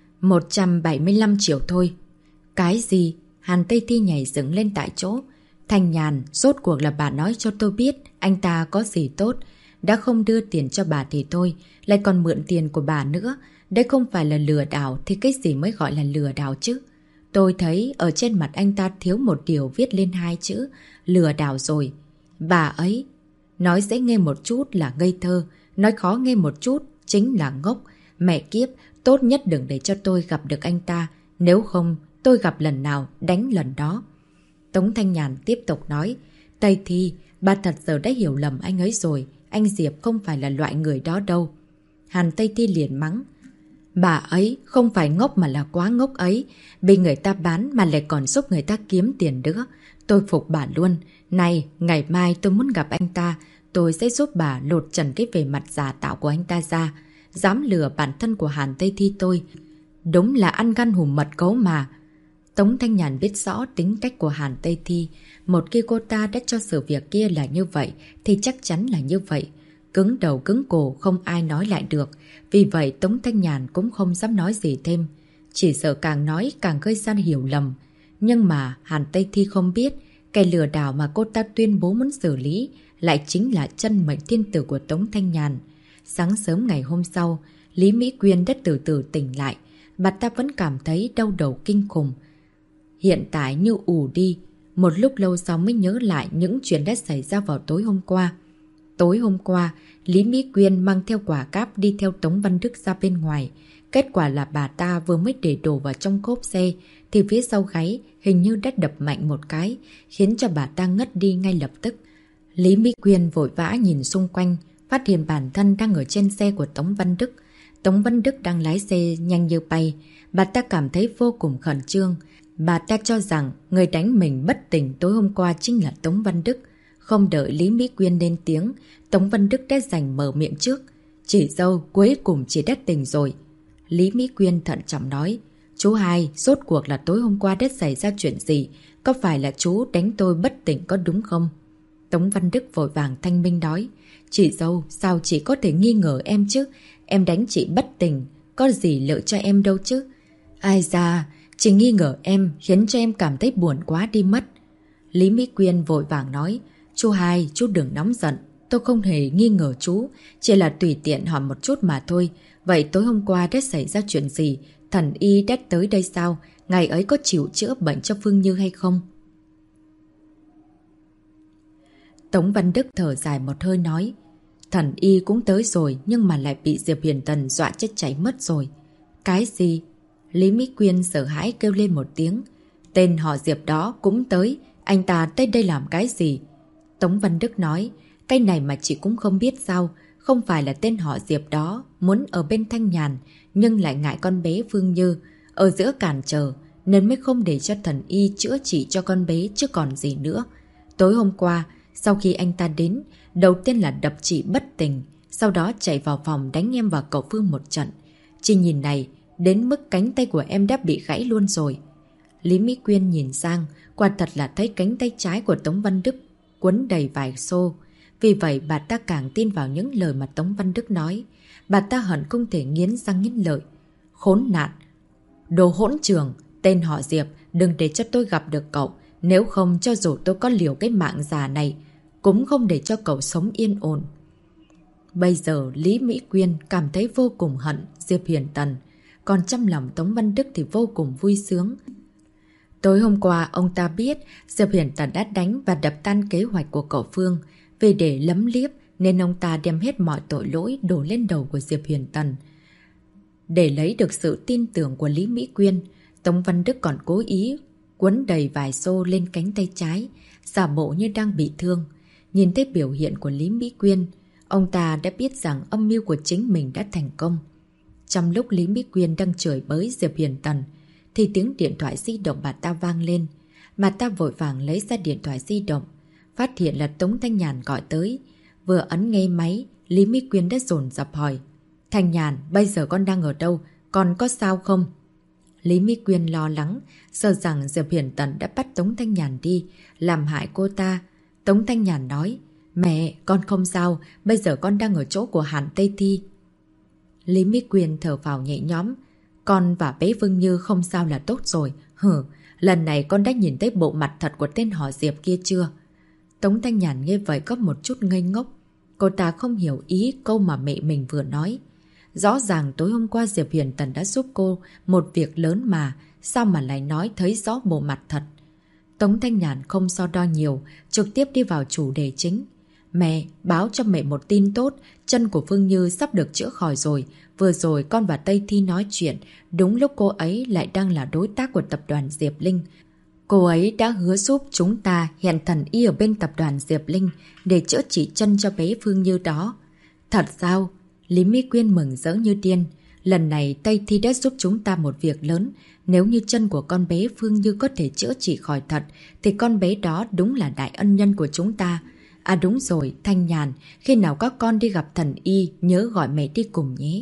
175 triệu thôi. Cái gì? Hàn Tây Thi nhảy dựng lên tại chỗ. Thanh Nhàn, rốt cuộc là bà nói cho tôi biết anh ta có gì tốt. Đã không đưa tiền cho bà thì thôi, lại còn mượn tiền của bà nữa. Đây không phải là lừa đảo thì cái gì mới gọi là lừa đảo chứ? Tôi thấy ở trên mặt anh ta thiếu một điều viết lên 2 chữ lừa đảo rồi. Bà ấy nói dễ nghe một chút là ngây thơ, nói khó nghe một chút chính là ngốc. Mẹ kiếp, tốt nhất đừng để cho tôi gặp được anh ta. Nếu không, tôi gặp lần nào đánh lần đó. Tống Thanh Nhàn tiếp tục nói. Tây Thi, bà thật giờ đã hiểu lầm anh ấy rồi. Anh Diệp không phải là loại người đó đâu. Hàn Tây Thi liền mắng. Bà ấy không phải ngốc mà là quá ngốc ấy. Bị người ta bán mà lại còn giúp người ta kiếm tiền nữa. Tôi phục bà luôn. Này, ngày mai tôi muốn gặp anh ta. Tôi sẽ giúp bà lột trần cái vẻ mặt giả tạo của anh ta ra. Dám lừa bản thân của Hàn Tây Thi tôi. Đúng là ăn gan hùm mật gấu mà. Tống Thanh Nhàn biết rõ tính cách của Hàn Tây Thi. Một khi cô ta đã cho sự việc kia là như vậy thì chắc chắn là như vậy. Cứng đầu cứng cổ không ai nói lại được. Vì vậy Tống Thanh Nhàn cũng không dám nói gì thêm. Chỉ sợ càng nói càng gây ra hiểu lầm. Nhưng mà Hàn Tây Thi không biết kẻ lừa đảo mà cô ta tuyên bố muốn xử lý lại chính là chân mệnh thiên tử của Tống Thanh Nhàn. Sáng sớm ngày hôm sau, Lý Mỹ Quyên đã từ từ tỉnh lại. Bà ta vẫn cảm thấy đau đầu kinh khủng. Hiện tại như ù đi. Một lúc lâu sau mới nhớ lại những chuyện đã xảy ra vào tối hôm qua. Tối hôm qua, Lý Mỹ Quyên mang theo quả cáp đi theo Tống Văn Đức ra bên ngoài. Kết quả là bà ta vừa mới để đồ vào trong cốp xe, thì phía sau gáy hình như đã đập mạnh một cái, khiến cho bà ta ngất đi ngay lập tức. Lý Mỹ Quyên vội vã nhìn xung quanh, phát hiện bản thân đang ở trên xe của Tống Văn Đức. Tống Văn Đức đang lái xe nhanh như bay. Bà ta cảm thấy vô cùng khẩn trương. Bà ta cho rằng người đánh mình bất tỉnh tối hôm qua chính là Tống Văn Đức. Không đợi Lý Mỹ Quyên lên tiếng, Tống Văn Đức đã giành mở miệng trước. Chị dâu cuối cùng chỉ đã tỉnh rồi. Lý Mỹ Quyên thận trọng nói. Chú hai, rốt cuộc là tối hôm qua đã xảy ra chuyện gì? Có phải là chú đánh tôi bất tỉnh có đúng không? Tống Văn Đức vội vàng thanh minh nói. Chị dâu, sao chị có thể nghi ngờ em chứ? Em đánh chị bất tỉnh, có gì lợi cho em đâu chứ? Ai da, chị nghi ngờ em khiến cho em cảm thấy buồn quá đi mất. Lý Mỹ Quyên vội vàng nói. Chú hai, chú đừng nóng giận. Tôi không hề nghi ngờ chú, chỉ là tùy tiện hỏi một chút mà thôi. Vậy tối hôm qua đã xảy ra chuyện gì? Thần y đã tới đây sao? Ngày ấy có chịu chữa bệnh cho Phương Như hay không? Tống Văn Đức thở dài một hơi nói. Thần y cũng tới rồi nhưng mà lại bị Diệp Huyền Tần dọa chết cháy mất rồi. Cái gì? Lý Mỹ Quyên sợ hãi kêu lên một tiếng. Tên họ Diệp đó cũng tới. Anh ta tới đây làm cái gì? Tống Văn Đức nói. Cái này mà chị cũng không biết sao. Không phải là tên họ Diệp đó muốn ở bên Thanh Nhàn nhưng lại ngại con bé Phương Như ở giữa cản trở nên mới không để cho thần y chữa trị cho con bé chứ còn gì nữa. Tối hôm qua sau khi anh ta đến, đầu tiên là đập chị bất tỉnh, sau đó chạy vào phòng đánh em và cậu Phương một trận. Chị nhìn này, đến mức cánh tay của em đã bị gãy luôn rồi. Lý Mỹ Quyên nhìn sang, quả thật là thấy cánh tay trái của Tống Văn Đức quấn đầy vài xô. Vì vậy bà ta càng tin vào những lời mà Tống Văn Đức nói. Bà ta hận không thể nghiến răng nghiến lợi. Khốn nạn! Đồ hỗn trường! Tên họ Diệp, đừng để cho tôi gặp được cậu. Nếu không cho dù tôi có liều cái mạng già này, cũng không để cho cậu sống yên ổn. Bây giờ Lý Mỹ Quyên cảm thấy vô cùng hận Diệp Huyền Tần, còn trong lòng Tống Văn Đức thì vô cùng vui sướng. Tối hôm qua ông ta biết Diệp Huyền Tần đã đánh và đập tan kế hoạch của cậu Phương. Vì để lấm liếp nên ông ta đem hết mọi tội lỗi đổ lên đầu của Diệp Huyền Tần. Để lấy được sự tin tưởng của Lý Mỹ Quyên, Tống Văn Đức còn cố ý quấn đầy vài xô lên cánh tay trái, giả bộ như đang bị thương. Nhìn thấy biểu hiện của Lý Mỹ Quyên, ông ta đã biết rằng âm mưu của chính mình đã thành công. Trong lúc Lý Mỹ Quyên đang chửi bới Diệp Huyền Tần, thì tiếng điện thoại di động bà ta vang lên. Bà ta vội vàng lấy ra điện thoại di động, phát hiện là Tống Thanh Nhàn gọi tới. Vừa ấn nghe máy, Lý Mỹ Quyên đã dồn dập hỏi: Thanh Nhàn, bây giờ con đang ở đâu? Con có sao không? Lý Mỹ Quyên lo lắng, sợ rằng Diệp Huyền Tần đã bắt Tống Thanh Nhàn đi, làm hại cô ta. Tống Thanh Nhàn nói: Mẹ, con không sao, bây giờ con đang ở chỗ của Hàn Tây Thi. Lý Mỹ Quyên thở phào nhẹ nhõm: Con và bé Vương Như không sao là tốt rồi. Lần này con đã nhìn thấy bộ mặt thật của tên họ Diệp kia chưa? Tống Thanh Nhàn nghe vậy có một chút ngây ngốc. Cô ta không hiểu ý câu mà mẹ mình vừa nói. Rõ ràng tối hôm qua Diệp Huyền Tần đã giúp cô một việc lớn mà, sao mà lại nói thấy rõ bộ mặt thật? Tống Thanh Nhàn không so đo nhiều, trực tiếp đi vào chủ đề chính. Mẹ, báo cho mẹ một tin tốt, chân của Phương Như sắp được chữa khỏi rồi. Vừa rồi con và Tây Thi nói chuyện, đúng lúc cô ấy lại đang là đối tác của tập đoàn Diệp Linh. Cô ấy đã hứa giúp chúng ta hẹn thần y ở bên tập đoàn Diệp Linh để chữa trị chân cho bé Phương Như đó. Thật sao? Lý Mỹ Quyên mừng rỡ như điên. Lần này Tây Thi đã giúp chúng ta một việc lớn. Nếu như chân của con bé Phương Như có thể chữa trị khỏi thật, thì con bé đó đúng là đại ân nhân của chúng ta. À đúng rồi, Thanh Nhàn, khi nào các con đi gặp thần y, nhớ gọi mẹ đi cùng nhé.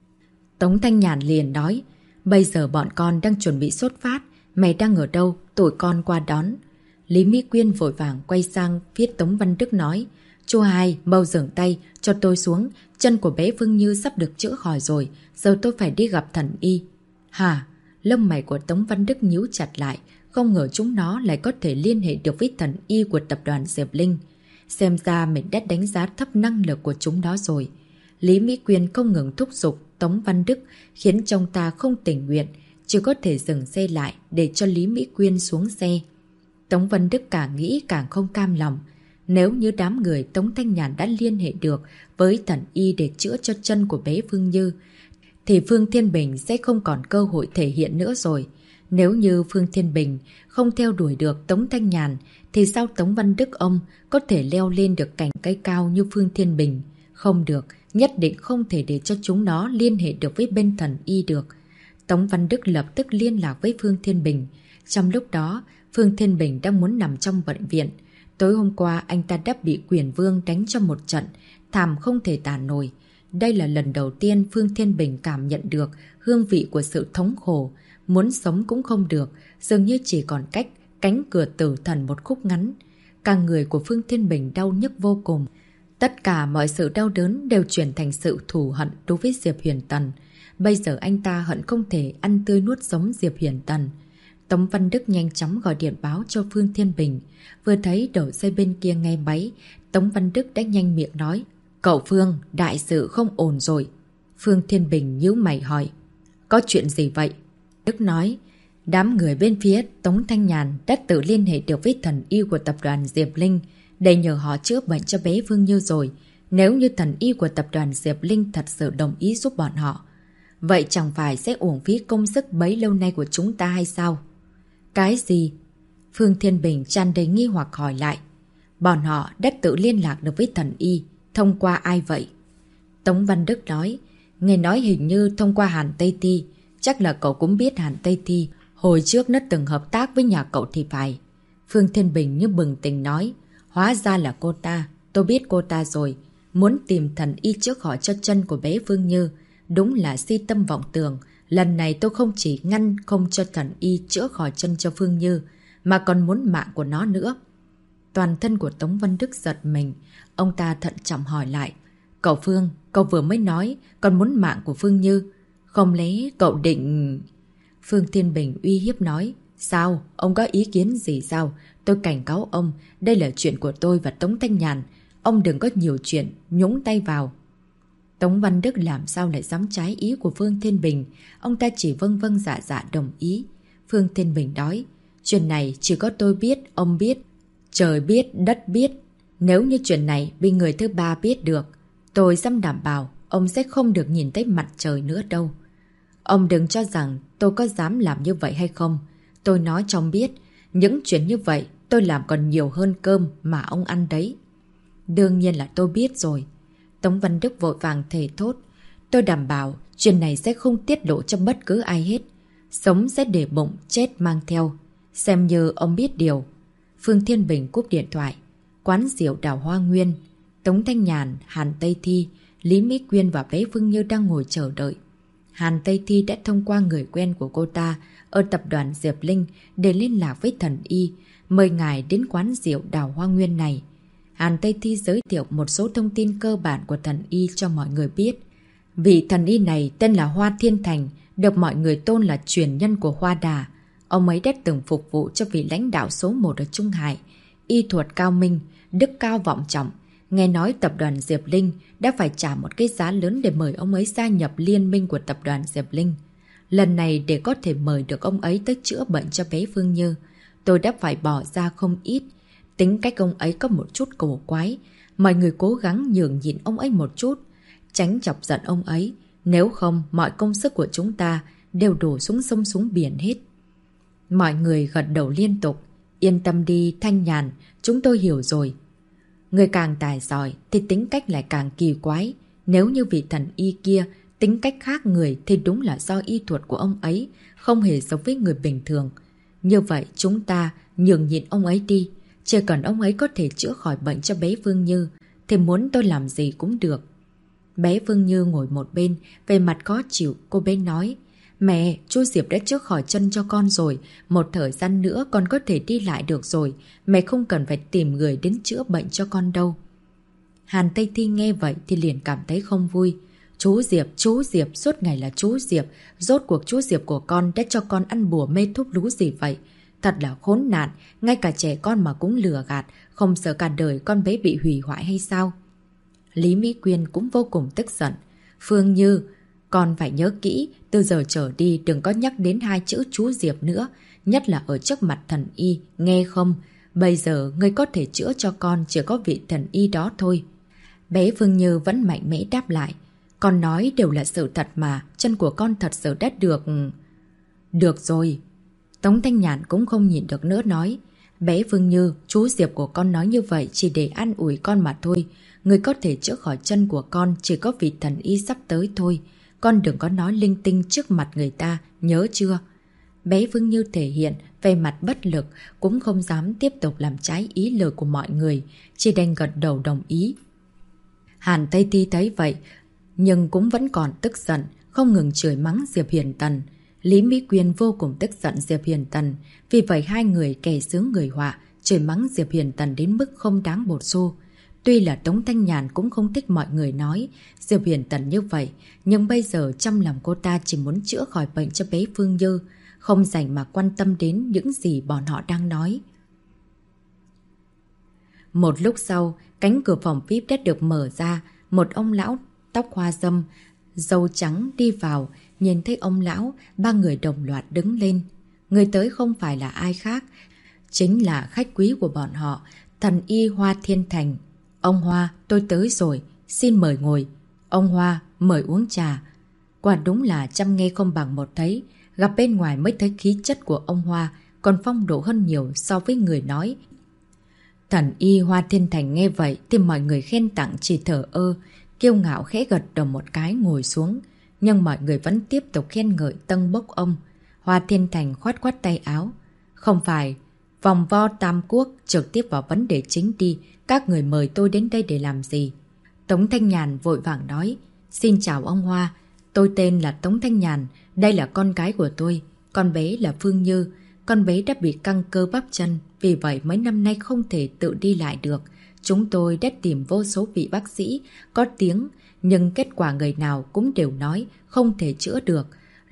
Tống Thanh Nhàn liền nói: Bây giờ bọn con đang chuẩn bị xuất phát, mẹ đang ở đâu, tụi con qua đón. Lý Mỹ Quyên vội vàng quay sang phía Tống Văn Đức nói: Chú Hai, mau dừng tay, cho tôi xuống, chân của bé Phương Như sắp được chữa khỏi rồi, giờ tôi phải đi gặp thần y. Hả? Lông mày của Tống Văn Đức nhíu chặt lại, không ngờ chúng nó lại có thể liên hệ được với thần y của tập đoàn Diệp Linh. Xem ra mình đã đánh giá thấp năng lực của chúng đó rồi. Lý Mỹ Quyên không ngừng thúc giục Tống Văn Đức, khiến chồng ta không tình nguyện, chỉ có thể dừng xe lại để cho Lý Mỹ Quyên xuống xe. Tống Văn Đức càng nghĩ càng không cam lòng. Nếu như đám người Tống Thanh Nhàn đã liên hệ được với thần y để chữa cho chân của bé Phương Như, thì Phương Thiên Bình sẽ không còn cơ hội thể hiện nữa rồi. Nếu như Phương Thiên Bình không theo đuổi được Tống Thanh Nhàn, thì sao Tống Văn Đức ông có thể leo lên được cành cây cao như Phương Thiên Bình? Không được, nhất định không thể để cho chúng nó liên hệ được với bên thần y được. Tống Văn Đức lập tức liên lạc với Phương Thiên Bình. Trong lúc đó, Phương Thiên Bình đang muốn nằm trong bệnh viện. Tối hôm qua anh ta đã bị Quyền Vương đánh cho một trận, thảm không thể tả nổi. Đây là lần đầu tiên Phương Thiên Bình cảm nhận được hương vị của sự thống khổ. Muốn sống cũng không được, dường như chỉ còn cách cánh cửa tử thần một khúc ngắn. Cả người của Phương Thiên Bình đau nhức vô cùng. Tất cả mọi sự đau đớn đều chuyển thành sự thù hận đối với Diệp Huyền Tần. Bây giờ anh ta hận không thể ăn tươi nuốt sống Diệp Huyền Tần. Tống Văn Đức nhanh chóng gọi điện báo cho Phương Thiên Bình. Vừa thấy đầu dây bên kia nghe máy, Tống Văn Đức đã nhanh miệng nói: Cậu Phương, đại sự không ổn rồi. Phương Thiên Bình nhíu mày hỏi: Có chuyện gì vậy? Đức nói: Đám người bên phía Tống Thanh Nhàn đã tự liên hệ được với thần y của tập đoàn Diệp Linh để nhờ họ chữa bệnh cho bé Phương Như rồi. Nếu như thần y của tập đoàn Diệp Linh thật sự đồng ý giúp bọn họ, vậy chẳng phải sẽ uổng phí công sức bấy lâu nay của chúng ta hay sao? Cái gì? Phương Thiên Bình tràn đầy nghi hoặc hỏi lại. Bọn họ đã tự liên lạc được với thần y. Thông qua ai vậy? Tống Văn Đức nói: Nghe nói hình như thông qua Hàn Tây Thi. Chắc là cậu cũng biết Hàn Tây Thi. Hồi trước nó từng hợp tác với nhà cậu thì phải. Phương Thiên Bình như bừng tỉnh nói: Hóa ra là cô ta. Tôi biết cô ta rồi. Muốn tìm thần y chữa khỏi cho chân của bé Phương Như. Đúng là si tâm vọng tưởng. Lần này tôi không chỉ ngăn không cho thần y chữa khỏi chân cho Phương Như, mà còn muốn mạng của nó nữa. Toàn thân của Tống Văn Đức giật mình. Ông ta thận trọng hỏi lại: Cậu Phương, cậu vừa mới nói còn muốn mạng của Phương Như. Không lẽ cậu định... Phương Thiên Bình uy hiếp nói: Sao? Ông có ý kiến gì sao? Tôi cảnh cáo ông, đây là chuyện của tôi và Tống Thanh Nhàn. Ông đừng có nhiều chuyện, nhúng tay vào. Tống Văn Đức làm sao lại dám trái ý của Phương Thiên Bình. Ông ta chỉ vâng vâng dạ dạ đồng ý. Phương Thiên Bình nói, chuyện này chỉ có tôi biết, ông biết. Trời biết, đất biết. Nếu như chuyện này bị người thứ ba biết được, tôi dám đảm bảo ông sẽ không được nhìn thấy mặt trời nữa đâu. Ông đừng cho rằng tôi có dám làm như vậy hay không. Tôi nói cho ông biết, những chuyện như vậy tôi làm còn nhiều hơn cơm mà ông ăn đấy. Đương nhiên là tôi biết rồi. Tống Văn Đức vội vàng thề thốt. Tôi đảm bảo chuyện này sẽ không tiết lộ cho bất cứ ai hết. Sống sẽ để bụng, chết mang theo. Xem như ông biết điều. Phương Thiên Bình cúp điện thoại. Quán rượu Đào Hoa Nguyên. Tống Thanh Nhàn, Hàn Tây Thi, Lý Mỹ Quyên và bé Phương Như đang ngồi chờ đợi. Hàn Tây Thi đã thông qua người quen của cô ta ở tập đoàn Diệp Linh để liên lạc với thần y, mời ngài đến quán rượu Đào Hoa Nguyên này. Hàn Tây Thi giới thiệu một số thông tin cơ bản của thần y cho mọi người biết. Vị thần y này tên là Hoa Thiên Thành, được mọi người tôn là truyền nhân của Hoa Đà. Ông ấy đã từng phục vụ cho vị lãnh đạo số 1 ở Trung Hải, y thuật cao minh, đức cao vọng trọng. Nghe nói tập đoàn Diệp Linh đã phải trả một cái giá lớn để mời ông ấy gia nhập liên minh của tập đoàn Diệp Linh. Lần này để có thể mời được ông ấy tới chữa bệnh cho bé Phương Như, tôi đã phải bỏ ra không ít. Tính cách ông ấy có một chút cổ quái, mọi người cố gắng nhường nhịn ông ấy một chút, tránh chọc giận ông ấy, nếu không mọi công sức của chúng ta đều đổ xuống sông xuống biển hết. Mọi người gật đầu liên tục, yên tâm đi Thanh Nhàn, chúng tôi hiểu rồi. Người càng tài giỏi thì tính cách lại càng kỳ quái, nếu như vị thần y kia tính cách khác người thì đúng là do y thuật của ông ấy không hề giống với người bình thường. Như vậy chúng ta nhường nhịn ông ấy đi. Chỉ cần ông ấy có thể chữa khỏi bệnh cho bé Phương Như thì muốn tôi làm gì cũng được. Bé Phương Như ngồi một bên, về mặt khó chịu, cô bé nói: Mẹ, chú Diệp đã chữa khỏi chân cho con rồi, một thời gian nữa con có thể đi lại được rồi, mẹ không cần phải tìm người đến chữa bệnh cho con đâu. Hàn Tây Thi nghe vậy thì liền cảm thấy không vui. Chú Diệp, suốt ngày là chú Diệp, rốt cuộc chú Diệp của con đã cho con ăn bùa mê thuốc lú gì vậy? Thật là khốn nạn, ngay cả trẻ con mà cũng lừa gạt, không sợ cả đời con bé bị hủy hoại hay sao? Lý Mỹ Quyên cũng vô cùng tức giận. Phương Như, con phải nhớ kỹ, từ giờ trở đi đừng có nhắc đến hai chữ chú Diệp nữa, nhất là ở trước mặt thần y, nghe không? Bây giờ ngươi có thể chữa cho con chỉ có vị thần y đó thôi. Bé Phương Như vẫn mạnh mẽ đáp lại. Con nói đều là sự thật mà, chân của con thật sự đã được... Được rồi. Tống Thanh Nhàn cũng không nhìn được nữa nói. Bé Phương Như, chú Diệp của con nói như vậy chỉ để an ủi con mà thôi. Người có thể chữa khỏi chân của con chỉ có vị thần y sắp tới thôi. Con đừng có nói linh tinh trước mặt người ta, nhớ chưa? Bé Phương Như thể hiện về mặt bất lực, cũng không dám tiếp tục làm trái ý lời của mọi người, chỉ đành gật đầu đồng ý. Hàn Tây Ti thấy vậy, nhưng cũng vẫn còn tức giận, không ngừng chửi mắng Diệp Hiền Tần. Lý Mỹ Quyên vô cùng tức giận Diệp Hiền Tần, vì vậy hai người kẻ sướng người họa, chửi mắng Diệp Hiền Tần đến mức không đáng một xu. Tuy là Tống Thanh Nhàn cũng không thích mọi người nói Diệp Hiền Tần như vậy, nhưng bây giờ trong lòng cô ta chỉ muốn chữa khỏi bệnh cho bé Phương Như, không dành mà quan tâm đến những gì bọn họ đang nói. Một lúc sau, cánh cửa phòng VIP đã được mở ra, một ông lão tóc hoa râm, râu trắng đi vào, nhìn thấy ông lão, ba người đồng loạt đứng lên. Người tới không phải là ai khác, chính là khách quý của bọn họ, thần y Hoa Thiên Thành. Ông Hoa, tôi tới rồi, xin mời ngồi. Ông Hoa, mời uống trà. Quả đúng là chăm nghe không bằng một thấy, gặp bên ngoài mới thấy khí chất của ông Hoa còn phong độ hơn nhiều so với người nói. Thần y Hoa Thiên Thành nghe vậy thì mọi người khen tặng chỉ thở ơ, kiêu ngạo khẽ gật đầu một cái ngồi xuống. Nhưng mọi người vẫn tiếp tục khen ngợi tâng bốc ông. Hoa Thiên Thành khoát khoát tay áo. Không phải, vòng vo tam quốc, trực tiếp vào vấn đề chính đi. Các người mời tôi đến đây để làm gì? Tống Thanh Nhàn vội vàng nói. Xin chào ông Hoa, tôi tên là Tống Thanh Nhàn, đây là con gái của tôi. Con bé là Phương Như. Con bé đã bị căng cơ bắp chân, vì vậy mấy năm nay không thể tự đi lại được. Chúng tôi đã tìm vô số vị bác sĩ có tiếng, nhưng kết quả người nào cũng đều nói không thể chữa được.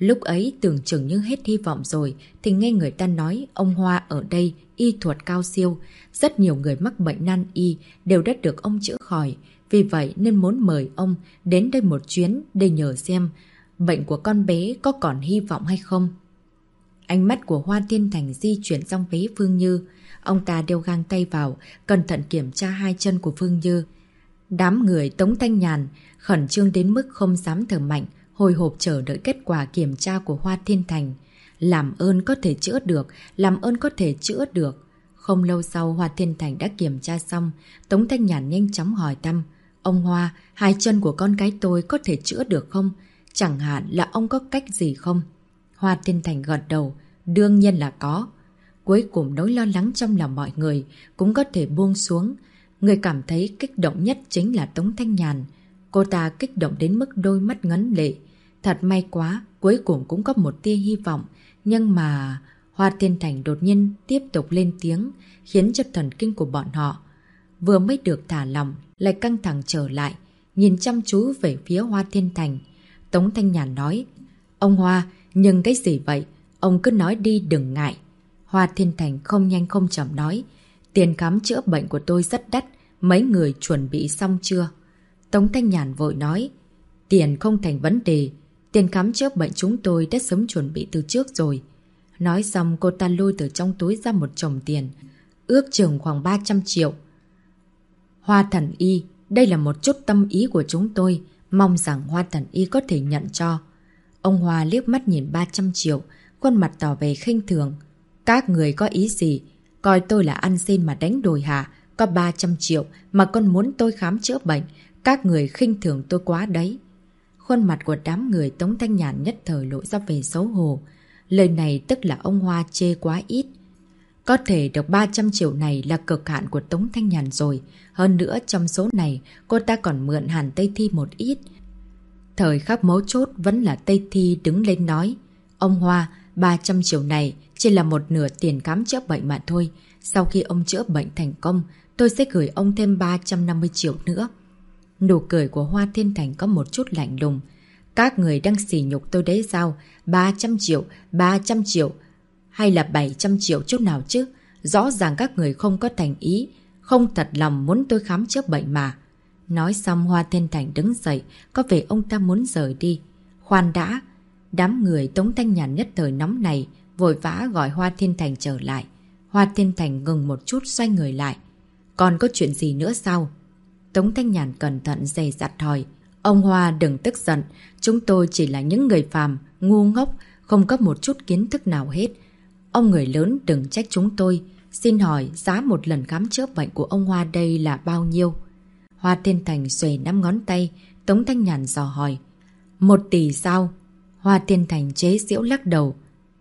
Lúc ấy tưởng chừng như hết hy vọng rồi thì nghe người ta nói ông Hoa ở đây y thuật cao siêu. Rất nhiều người mắc bệnh nan y đều đã được ông chữa khỏi. Vì vậy nên muốn mời ông đến đây một chuyến để nhờ xem bệnh của con bé có còn hy vọng hay không. Ánh mắt của Hoa Thiên Thành di chuyển sang phía Phương Như. Ông ta đeo găng tay vào, cẩn thận kiểm tra hai chân của Phương Như. Đám người Tống Thanh Nhàn khẩn trương đến mức không dám thở mạnh, hồi hộp chờ đợi kết quả kiểm tra của Hoa Thiên Thành. Làm ơn có thể chữa được, làm ơn có thể chữa được. Không lâu sau Hoa Thiên Thành đã kiểm tra xong, Tống Thanh Nhàn nhanh chóng hỏi thăm. Ông Hoa, hai chân của con gái tôi có thể chữa được không? Chẳng hạn là ông có cách gì không? Hoa Thiên Thành gật đầu, đương nhiên là có. Cuối cùng nỗi lo lắng trong lòng mọi người cũng có thể buông xuống. Người cảm thấy kích động nhất chính là Tống Thanh Nhàn. Cô ta kích động đến mức đôi mắt ngấn lệ. Thật may quá, cuối cùng cũng có một tia hy vọng. Nhưng mà Hoa Thiên Thành đột nhiên tiếp tục lên tiếng, khiến cho thần kinh của bọn họ vừa mới được thả lỏng lại căng thẳng trở lại, nhìn chăm chú về phía Hoa Thiên Thành. Tống Thanh Nhàn nói, ông Hoa, nhưng cái gì vậy? Ông cứ nói đi đừng ngại. Hoa Thiên Thành không nhanh không chậm nói, tiền khám chữa bệnh của tôi rất đắt, mấy người chuẩn bị xong chưa? Tống Thanh Nhàn vội nói, tiền không thành vấn đề, tiền khám chữa bệnh chúng tôi đã sớm chuẩn bị từ trước rồi. Nói xong cô ta lôi từ trong túi ra một chồng tiền, ước chừng khoảng 300 triệu. Hoa Thần Y, đây là một chút tâm ý của chúng tôi, mong rằng Hoa Thần Y có thể nhận cho. Ông Hoa liếc mắt nhìn 300 triệu, khuôn mặt tỏ vẻ khinh thường. Các người có ý gì? Coi tôi là ăn xin mà đánh đồi hả? Có 300 triệu mà còn muốn tôi khám chữa bệnh, các người khinh thường tôi quá đấy. Khuôn mặt của đám người Tống Thanh Nhàn nhất thời lộ ra về xấu hổ. Lời này tức là ông Hoa chê quá ít. Có thể được 300 triệu này là cực hạn của Tống Thanh Nhàn rồi. Hơn nữa trong số này cô ta còn mượn Hàn Tây Thi một ít. Thời khắc mấu chốt vẫn là Tây Thi đứng lên nói, ông Hoa, 300 triệu này chỉ là một nửa tiền khám chữa bệnh mà thôi. Sau khi ông chữa bệnh thành công, tôi sẽ gửi ông thêm 350 triệu nữa. Nụ cười của Hoa Thiên Thành có một chút lạnh lùng. Các người đang sỉ nhục tôi đấy sao? 300 triệu, hay là 700 triệu chút nào chứ? Rõ ràng các người không có thành ý, không thật lòng muốn tôi khám chữa bệnh mà. Nói xong Hoa Thiên Thành đứng dậy, có vẻ ông ta muốn rời đi. Khoan đã! Đám người Tống Thanh Nhàn nhất thời nóng này, vội vã gọi Hoa Thiên Thành trở lại. Hoa Thiên Thành ngừng một chút xoay người lại. Còn có chuyện gì nữa sao? Tống Thanh Nhàn cẩn thận dè dặt hỏi. Ông Hoa đừng tức giận, chúng tôi chỉ là những người phàm, ngu ngốc, không có một chút kiến thức nào hết. Ông người lớn đừng trách chúng tôi. Xin hỏi giá một lần khám chữa bệnh của ông Hoa đây là bao nhiêu? Hoa Thiên Thành xuề 5 ngón tay, Tống Thanh Nhàn dò hỏi. 1 tỷ sao? Hoa Thiên Thành chế giễu lắc đầu.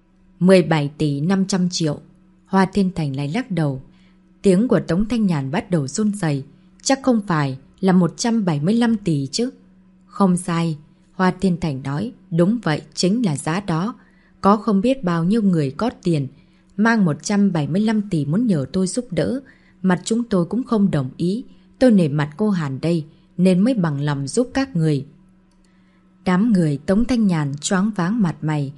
17 tỷ 500 triệu. Hoa Thiên Thành lại lắc đầu. Tiếng của Tống Thanh Nhàn bắt đầu run rẩy. Chắc không phải là 175 tỷ chứ? Không sai. Hoa Thiên Thành nói. Đúng vậy, chính là giá đó. Có không biết bao nhiêu người có tiền mang 175 tỷ muốn nhờ tôi giúp đỡ. Mặt chúng tôi cũng không đồng ý. Tôi nể mặt cô Hàn đây, nên mới bằng lòng giúp các người. Đám người Tống Thanh Nhàn choáng váng mặt mày.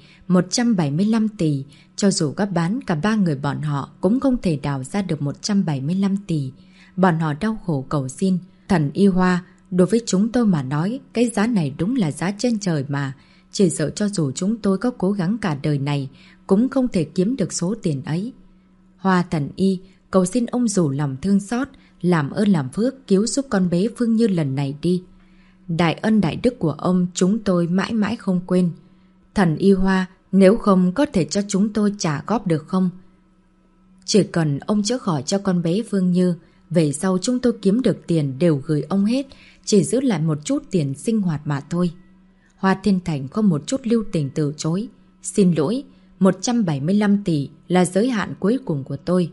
175 tỷ, cho dù các bán cả 3 người bọn họ cũng không thể đào ra được 175 tỷ. Bọn họ đau khổ cầu xin. Thần Y Hoa, đối với chúng tôi mà nói, cái giá này đúng là giá trên trời mà. Chỉ sợ cho dù chúng tôi có cố gắng cả đời này, cũng không thể kiếm được số tiền ấy. Hoa Thần Y, cầu xin ông rủ lòng thương xót, làm ơn làm phước cứu giúp con bé Phương Như lần này đi. Đại ân đại đức của ông chúng tôi mãi mãi không quên. Thần Y Hoa, nếu không có thể cho chúng tôi trả góp được không? Chỉ cần ông chữa khỏi cho con bé Phương Như, về sau chúng tôi kiếm được tiền đều gửi ông hết, chỉ giữ lại một chút tiền sinh hoạt mà thôi. Hoa Thiên Thành không một chút lưu tình từ chối. Xin lỗi, 175 tỷ là giới hạn cuối cùng của tôi.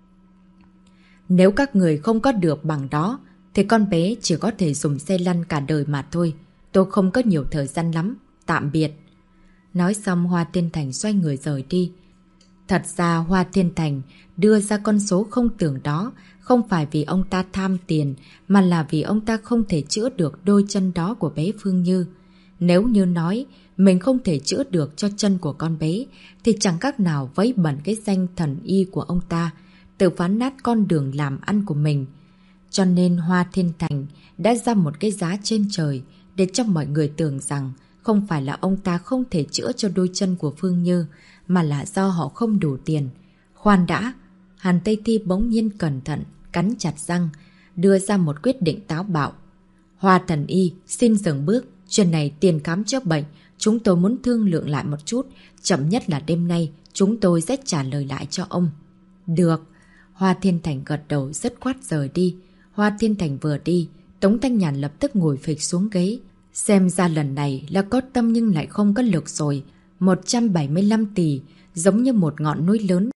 Nếu các người không có được bằng đó, thì con bé chỉ có thể dùng xe lăn cả đời mà thôi. Tôi không có nhiều thời gian lắm. Tạm biệt. Nói xong Hoa Thiên Thành xoay người rời đi. Thật ra Hoa Thiên Thành đưa ra con số không tưởng đó không phải vì ông ta tham tiền, mà là vì ông ta không thể chữa được đôi chân đó của bé Phương Như. Nếu như nói mình không thể chữa được cho chân của con bé, thì chẳng các nào vấy bẩn cái danh thần y của ông ta, tự phá nát con đường làm ăn của mình. Cho nên Hoa Thiên Thành đã ra một cái giá trên trời để cho mọi người tưởng rằng không phải là ông ta không thể chữa cho đôi chân của Phương Như, mà là do họ không đủ tiền. Khoan đã, Hàn Tây Thi bỗng nhiên cẩn thận, cắn chặt răng, đưa ra một quyết định táo bạo. Hoa thần y, xin dừng bước, chuyện này tiền khám chữa bệnh, chúng tôi muốn thương lượng lại một chút, chậm nhất là đêm nay, chúng tôi sẽ trả lời lại cho ông. Được. Hoa Thiên Thành gật đầu dứt khoát rời đi. Hoa Thiên Thành vừa đi, Tống Thanh Nhàn lập tức ngồi phịch xuống ghế. Xem ra lần này là có tâm nhưng lại không có lực rồi. 175 tỷ, giống như một ngọn núi lớn